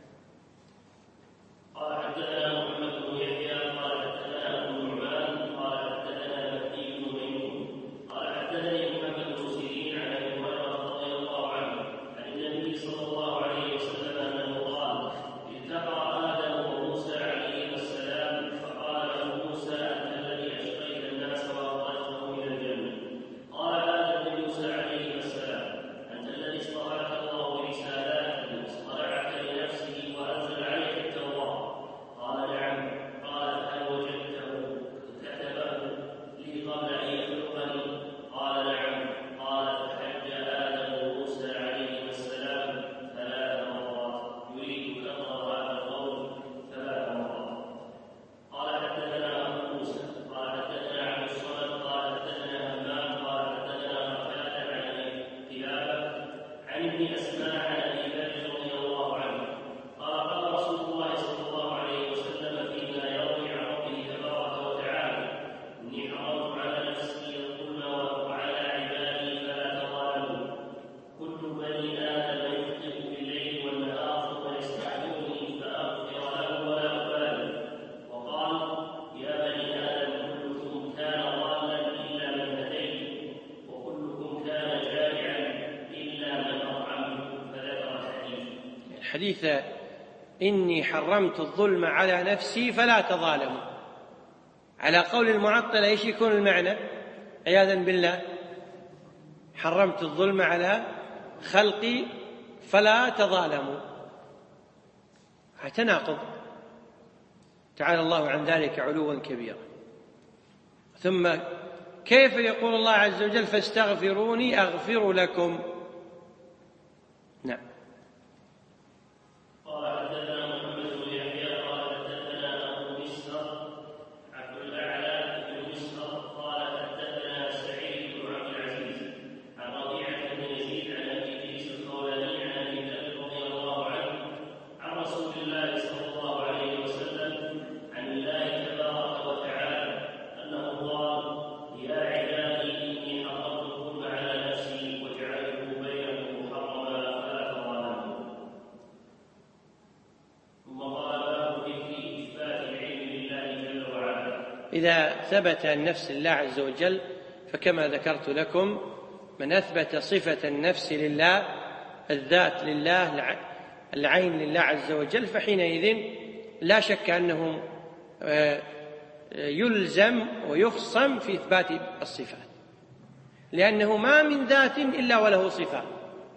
B: قال حدثنا محمد بن يحيى قال حدثنا ابو النعمان قال حدثنا مهدي بن ميمون قال حدثني محمد بن سيرين عن ابي هريره رضي الله عنه عن النبي صلى الله عليه وسلم انه قال: التقى ادم وموسى عليهما السلام فقال له موسى: انت الذي اشقيت الناس واخرجتهم من الجنه. قال ادم لموسى عليهما السلام: انت الذي اصطفاك الله برسالاته واصطنعك لنفسه وانزل عليك التوراه. قال: نعم. قال: فهل وجدته كتبه لي قبل ان يخلقني؟ قال: نعم. قال: فحج ادم وموسى عليهما السلام ثلاث مرات يريد كرر هذا القول ثلاث مرات. قال حدثنا ابو موسى قال حدثنا عبد الصمد قال حدثنا همام قال حدثنا قتاده عن ابي قلابه عن ابن اسماء عن ابي بكر رضي الله عنه قال: قال رسول الله صلى الله عليه وسلم فيما يروي عن ربه تبارك وتعالى: اني حرمت على نفسي الظلم وعلى عبادي فلا تظالموا. كل بني ادم يخطئ بالليل والنهار ثم يستعجلني فاغفر له ولا ابالي. وقال: يا بني ادم كلكم كان ضالا الا من هديت، وكلكم كان جائعا الا من اطعمته. فذكر الحديث.
A: الحديث: إني حرمت الظلم على نفسي فلا تظالموا. على قول المعطلة إيش يكون المعنى؟ عياذا بالله: حرمت الظلم على خلقي فلا تظالموا. تناقض، تعالى الله عن ذلك علوا كبيرا. ثم كيف يقول الله عز وجل: فاستغفروني أغفر لكم؟ نعم.
B: قال حدثنا محمد بن يحيى قال حدثنا ابو مسهر عبد الاعلى بن مسهر قال حدثنا سعيد بن عبد العزيز عن ربيعه بن يزيد عن ابي ادريس الخولاني عن ابي بكر رضي الله عنه عن رسول الله صلى الله عليه وسلم عن الله تبارك وتعالى انه قال: يا عبادي اني حرمت الظلم على نفسي وجعلته بينكم محرما فلا تظالموا. ثم قال: باب ذكر اثبات العلم لله جل وعلا.
A: إذا ثبت النفس لله عز وجل، فكما ذكرت لكم من أثبت صفة النفس لله، الذات لله، العين لله عز وجل، فحينئذ لا شك أنه يلزم ويخصم في إثبات الصفات، لأنه ما من ذات إلا وله صفات،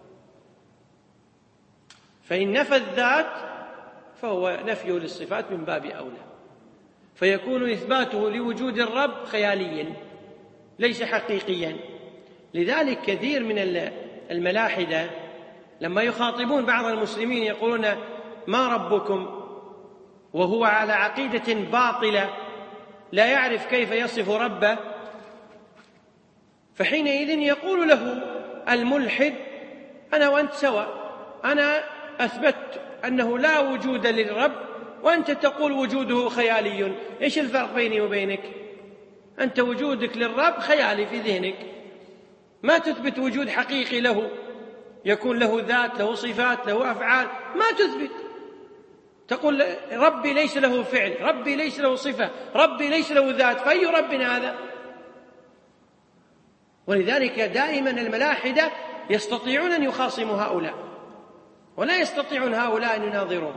A: فإن نفى الذات فهو نفيه للصفات من باب أولى، فيكون إثباته لوجود الرب خياليا ليس حقيقيا. لذلك كثير من الملاحدة لما يخاطبون بعض المسلمين يقولون: ما ربكم؟ وهو على عقيدة باطلة لا يعرف كيف يصف ربه، فحينئذ يقول له الملحد: أنا وأنت سواء، أنا أثبت أنه لا وجود للرب وأنت تقول وجوده خيالي، إيش الفرق بيني وبينك؟ أنت وجودك للرب خيالي في ذهنك، ما تثبت وجود حقيقي له يكون له ذات، له صفات، له أفعال، ما تثبت. تقول ربي ليس له فعل، ربي ليس له صفة، ربي ليس له ذات، فأي ربنا هذا؟ ولذلك دائما الملاحدة يستطيعون أن يخاصموا هؤلاء، ولا يستطيعون هؤلاء أن يناظرون،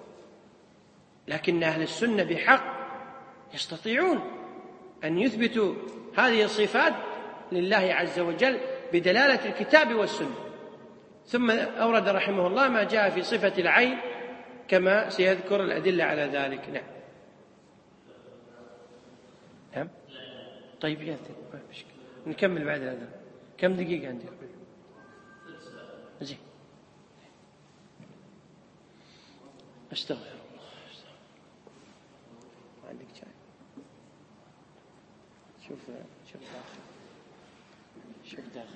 A: لكن أهل السنة بحق يستطيعون أن يثبتوا هذه الصفات لله عز وجل بدلالة الكتاب والسنة. ثم أورد رحمه الله ما جاء في صفة العين كما سيذكر الأدلة على ذلك. نعم. نعم. طيب يا نكمل بعد هذا. كم دقيقة عندك؟ زين. استغفر الله. عندك شاي؟ شوف شوف داخل شوف داخل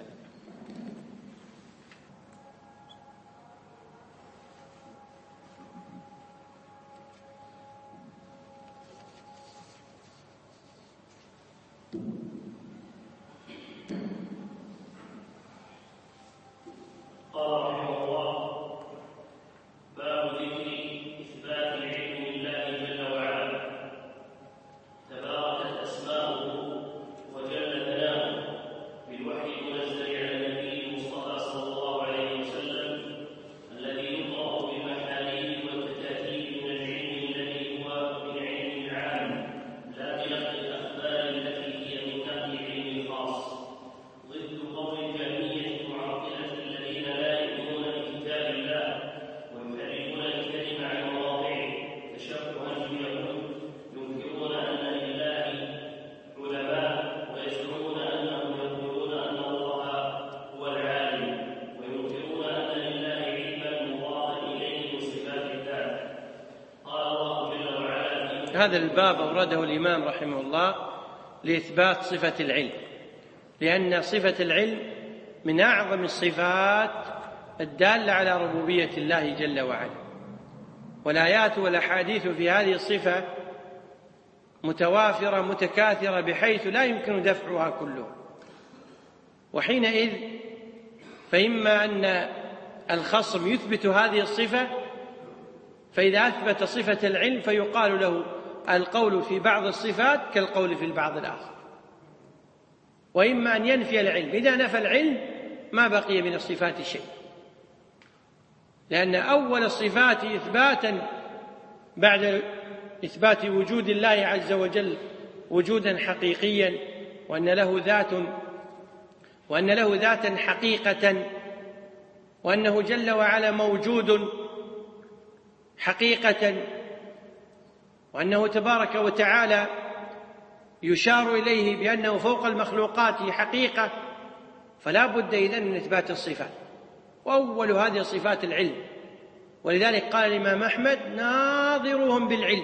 B: قال رحمه الله: باب ذكر إثبات العلم لله جل وعلا، تباركت أسماؤه وجل ثناؤه بالوحي المنزل على النبي المصطفى صلى الله عليه وسلم، الذي يقرأ بالمحاليل والتكاتيب من العلم الذي هو من علم العام، لا بنقل الأخبار التي هي من نقل علم الخاص، ضد قول الجهمية المعطلة الذين لا يؤمنون بكتاب الله ويحرفون الكلم عن مواضعه تشبها باليهود، ينكرون أن لله علماء ويزعمون أنهم يقولون أن الله هو العالم، وينكرون أن لله علما مضافا إليه من صفات الذات. قال الله جل وعلا:
A: هذا الباب أورده الإمام رحمه الله لإثبات صفة العلم، لأن صفة العلم من أعظم الصفات الدالة على ربوبية الله جل وعلا، والآيات والأحاديث في هذه الصفة متوافرة متكاثرة بحيث لا يمكن دفعها كلها. وحينئذ فإما أن الخصم يثبت هذه الصفة، فإذا أثبت صفة العلم فيقال له القول في بعض الصفات كالقول في البعض الآخر، وإما أن ينفي العلم. إذا نفى العلم ما بقي من الصفات شيء، لأن أول الصفات إثباتا بعد إثبات وجود الله عز وجل وجودا حقيقيا، وأن له ذات وأن له ذاتا حقيقة، وأنه جل وعلا موجود حقيقة، وأنه تبارك وتعالى يشار إليه بأنه فوق المخلوقات حقيقة، فلا بد إذن من إثبات الصفات، وأول هذه الصفات العلم. ولذلك قال الإمام أحمد: ناظروهم بالعلم،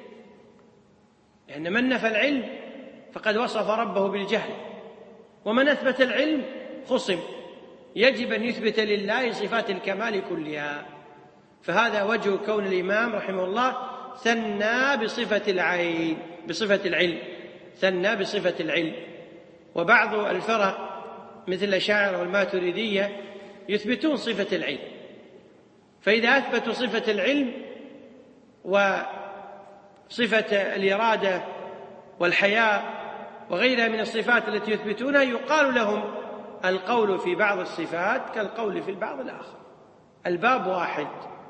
A: لأن من نفى العلم فقد وصف ربه بالجهل، ومن أثبت العلم خصم. يجب أن يثبت لله صفات الكمال كلها. فهذا وجه كون الإمام رحمه الله ثنى بصفة العين بصفة العلم ثنى بصفة العلم. وبعض الفرق مثل الأشاعرة والماتريدية يثبتون صفة العلم، فإذا أثبتوا صفة العلم وصفة الإرادة والحياة وغيرها من الصفات التي يثبتونها يقال لهم القول في بعض الصفات كالقول في البعض الآخر. الباب واحد،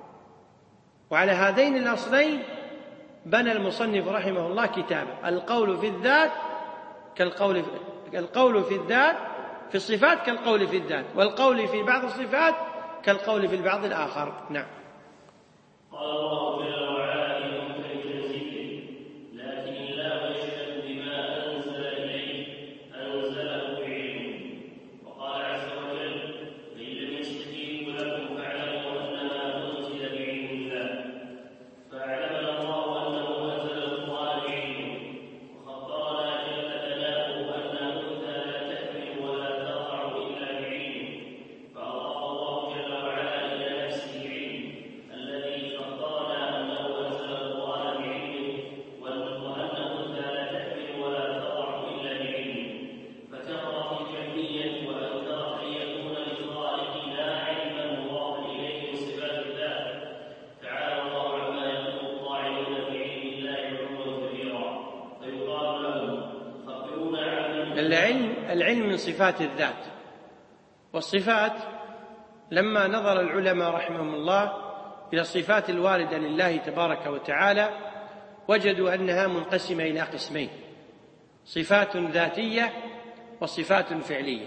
A: وعلى هذين الأصلين بنى المصنف رحمه الله كتابه: القول في الذات كالقول في القول في الذات في الصفات كالقول في الذات، والقول في بعض الصفات كالقول في البعض الآخر. نعم.
B: قال الله جل وعلا في محكم تنزيله: لكن الله يشهد بما أنزل إليه أنزله بعلمه. وقال عز وجل: فإن لم يستجيبوا لكم فاعلموا أنما أنزل بعلم الله. فأعلمنا الله أنه أنزل القرآن بعلمه، وخبرنا جل ثناؤه أن الأنثى لا تحمل ولا تضع إلا بعلمه. فأضاف الله جل وعلا إلى نفسه العلم الذي خبرنا أنه أنزل القرآن بعلمه، وأن الأنثى لا تحمل ولا تضع إلا بعلمه. فكفرت الجهمية وأنكرت أن يكون للخالق لا علما مضافا إليه من صفات الله. تعالى الله عما يقول الطاعنون بعلم الله علوا كبيرا. فيقال لهم: خبرونا عن
A: العلم العلم من صفات الذات، والصفات لما نظر العلماء رحمهم الله إلى الصفات الواردة لله تبارك وتعالى وجدوا أنها منقسمة إلى قسمين: صفات ذاتية وصفات فعلية.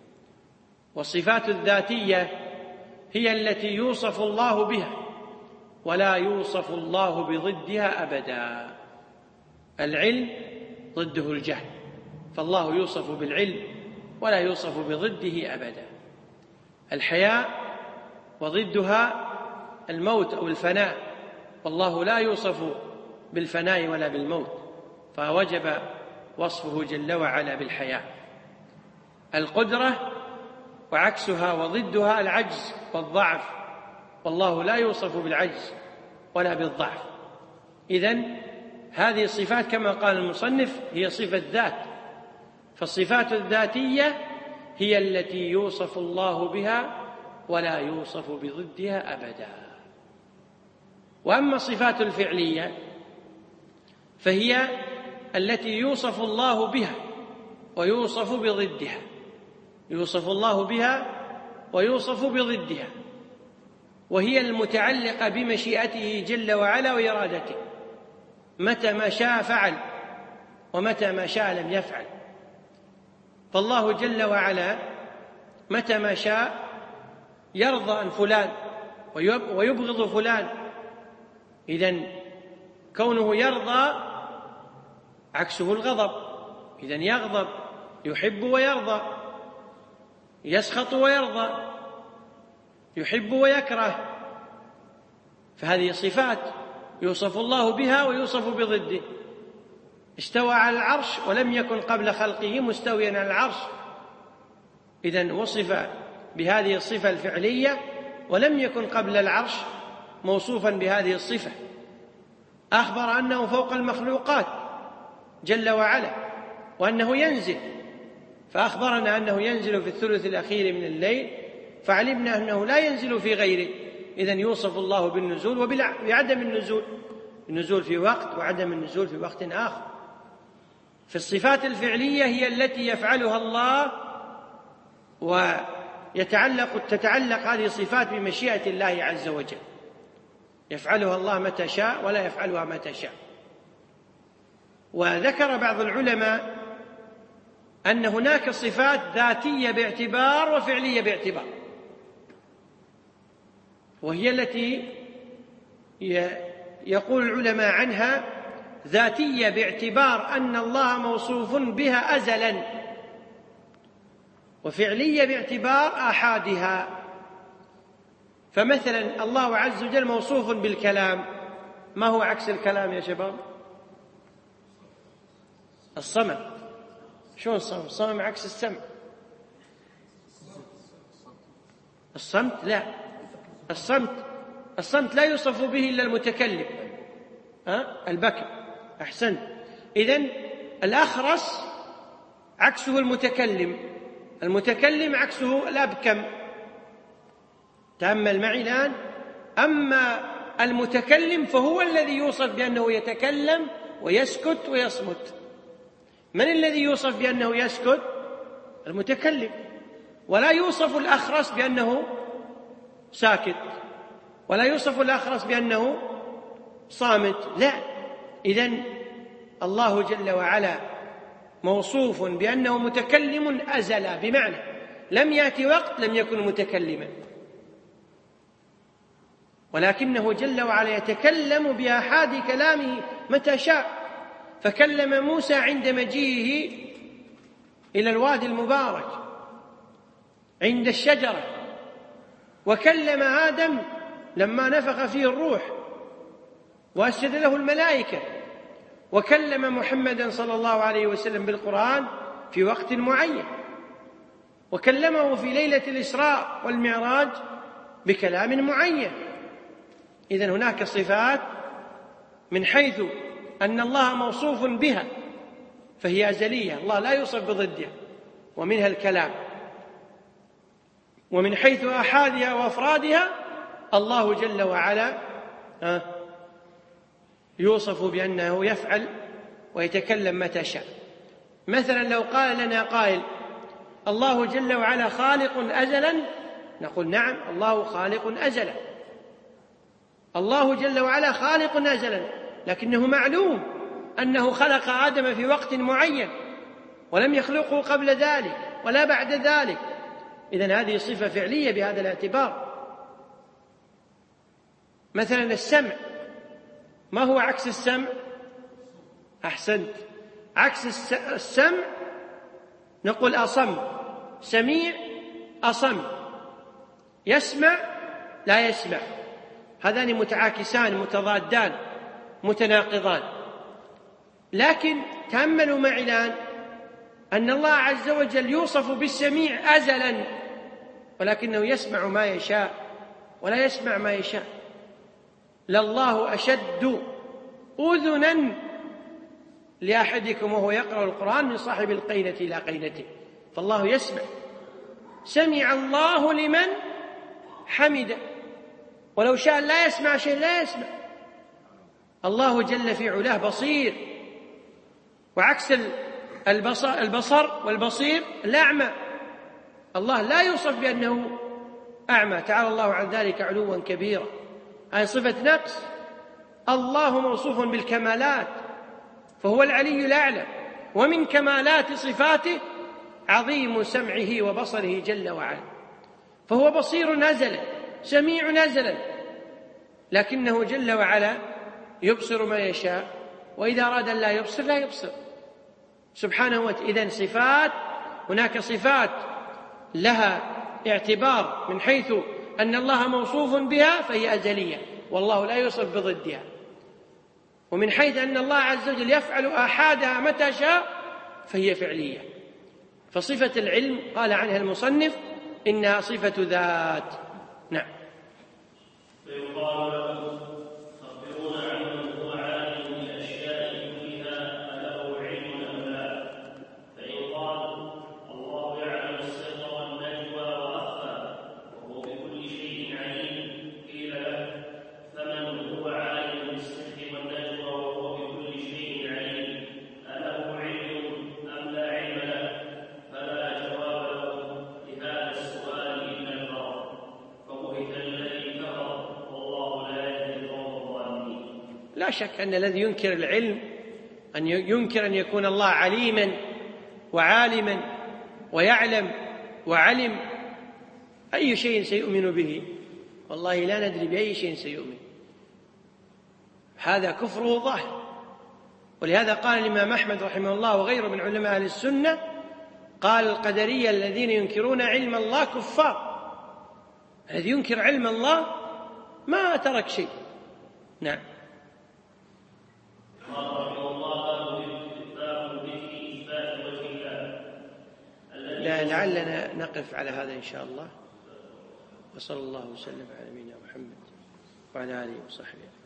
A: والصفات الذاتية هي التي يوصف الله بها ولا يوصف الله بضدها أبدا. العلم ضده الجهل، فالله يوصف بالعلم ولا يوصف بضده أبدا. الحياة وضدها الموت أو الفناء، والله لا يوصف بالفناء ولا بالموت، فوجب وصفه جل وعلا بالحياة. القدرة وعكسها وضدها العجز والضعف، والله لا يوصف بالعجز ولا بالضعف. إذن هذه الصفات كما قال المصنف هي صفة ذات، فالصفات الذاتية هي التي يوصف الله بها ولا يوصف بضدها أبدا. وأما الصفات الفعلية فهي التي يوصف الله بها ويوصف بضدها، يوصف الله بها ويوصف بضدها، وهي المتعلقة بمشيئته جل وعلا وإرادته، متى ما شاء فعل ومتى ما شاء لم يفعل. فالله جل وعلا متى ما شاء يرضى عن فلان ويبغض فلان. إذن كونه يرضى عكسه الغضب، إذن يغضب، يحب ويرضى، يسخط ويرضى، يحب ويكره. فهذه صفات يوصف الله بها ويوصف بضده. استوى على العرش ولم يكن قبل خلقه مستويا على العرش، إذن وصف بهذه الصفة الفعلية ولم يكن قبل العرش موصوفا بهذه الصفة. أخبر أنه فوق المخلوقات جل وعلا وأنه ينزل، فأخبرنا أنه ينزل في الثلث الأخير من الليل، فعلمنا أنه لا ينزل في غيره. إذن يوصف الله بالنزول وبعدم النزول، النزول في وقت وعدم النزول في وقت آخر. في الصفات الفعلية هي التي يفعلها الله ويتعلق تتعلق هذه الصفات بمشيئة الله عز وجل، يفعلها الله متى شاء ولا يفعلها متى شاء. وذكر بعض العلماء أن هناك صفات ذاتية باعتبار وفعلية باعتبار، وهي التي يقول العلماء عنها ذاتية باعتبار أن الله موصوف بها أزلا، وفعلية باعتبار آحادها. فمثلا الله عز وجل موصوف بالكلام، ما هو عكس الكلام يا شباب؟ الصمت. شو الصمت؟ الصمت عكس السمع. الصمت لا، الصمت الصمت لا يوصف به إلا المتكلم. أه؟ البكم. أحسنت. إذن الأخرس عكسه المتكلم، المتكلم عكسه الأبكم. تأمل معي الآن. أما المتكلم فهو الذي يوصف بأنه يتكلم ويسكت ويصمت. من الذي يوصف بأنه يسكت؟ المتكلم. ولا يوصف الأخرس بأنه ساكت، ولا يوصف الأخرس بأنه صامت، لا. إذن الله جل وعلا موصوف بأنه متكلم أزلا، بمعنى لم يأتي وقت لم يكن متكلما، ولكنه جل وعلا يتكلم بآحاد كلامه متى شاء. فكلم موسى عند مجيئه إلى الوادي المبارك عند الشجرة، وكلم آدم لما نفخ فيه الروح وأسجد له الملائكة، وكلم محمدا صلى الله عليه وسلم بالقرآن في وقت معين، وكلمه في ليلة الإسراء والمعراج بكلام معين. إذن هناك صفات من حيث أن الله موصوف بها فهي أزلية، الله لا يوصف بضدها، ومنها الكلام. ومن حيث آحادها وأفرادها الله جل وعلا يوصف بأنه يفعل ويتكلم متى شاء. مثلا لو قال لنا قائل الله جل وعلا خالق أزلا، نقول نعم الله خالق أزلا، الله جل وعلا خالق أزلا، لكنه معلوم أنه خلق آدم في وقت معين ولم يخلقه قبل ذلك ولا بعد ذلك. إذن هذه صفة فعلية بهذا الاعتبار. مثلا السمع، ما هو عكس السمع؟ أحسنت. عكس السمع نقول أصم، سميع أصم، يسمع لا يسمع، هذان متعاكسان متضادان متناقضان. لكن تأملوا معي الآن أن الله عز وجل يوصف بالسميع أزلا، ولكنه يسمع ما يشاء ولا يسمع ما يشاء. لله أشد أذنا لأحدكم وهو يقرأ القرآن من صاحب القينة إلى قينته، فالله يسمع. سمع الله لمن حمده، ولو شاء لا يسمع شيء لا يسمع. الله جل في علاه بصير، وعكس البصر, البصر والبصير الأعمى. الله لا يوصف بأنه أعمى، تعالى الله عن ذلك علوا كبيرا. هذه صفة نقص. الله موصوف بالكمالات، فهو العلي الأعلى، ومن كمالات صفاته عظيم سمعه وبصره جل وعلا، فهو بصير نزلا سميع نزلا، لكنه جل وعلا يبصر ما يشاء، وإذا أراد أن لا يبصر لا يبصر سبحانه وتعالى. إذن صفات، هناك صفات لها اعتبار من حيث أن الله موصوف بها فهي أزلية، والله لا يوصف بضدها، ومن حيث أن الله عز وجل يفعل آحادها متى شاء فهي فعلية. فصفة العلم قال عنها المصنف إنها صفة ذات. نعم. لا شك أن الذي ينكر العلم أن ينكر أن يكون الله عليما وعالما ويعلم وعلم. أي شيء سيؤمن به؟ والله لا ندري بأي شيء سيؤمن. هذا كفره ظاهر. ولهذا قال الإمام أحمد رحمه الله وغيره من علماء أهل السنة، قال القدرية الذين ينكرون علم الله كفار. الذي ينكر علم الله ما ترك شيء. نعم. لا لعلنا نقف على هذا إن شاء الله، وصلى الله وسلم على نبينا محمد وعلى آله وصحبه.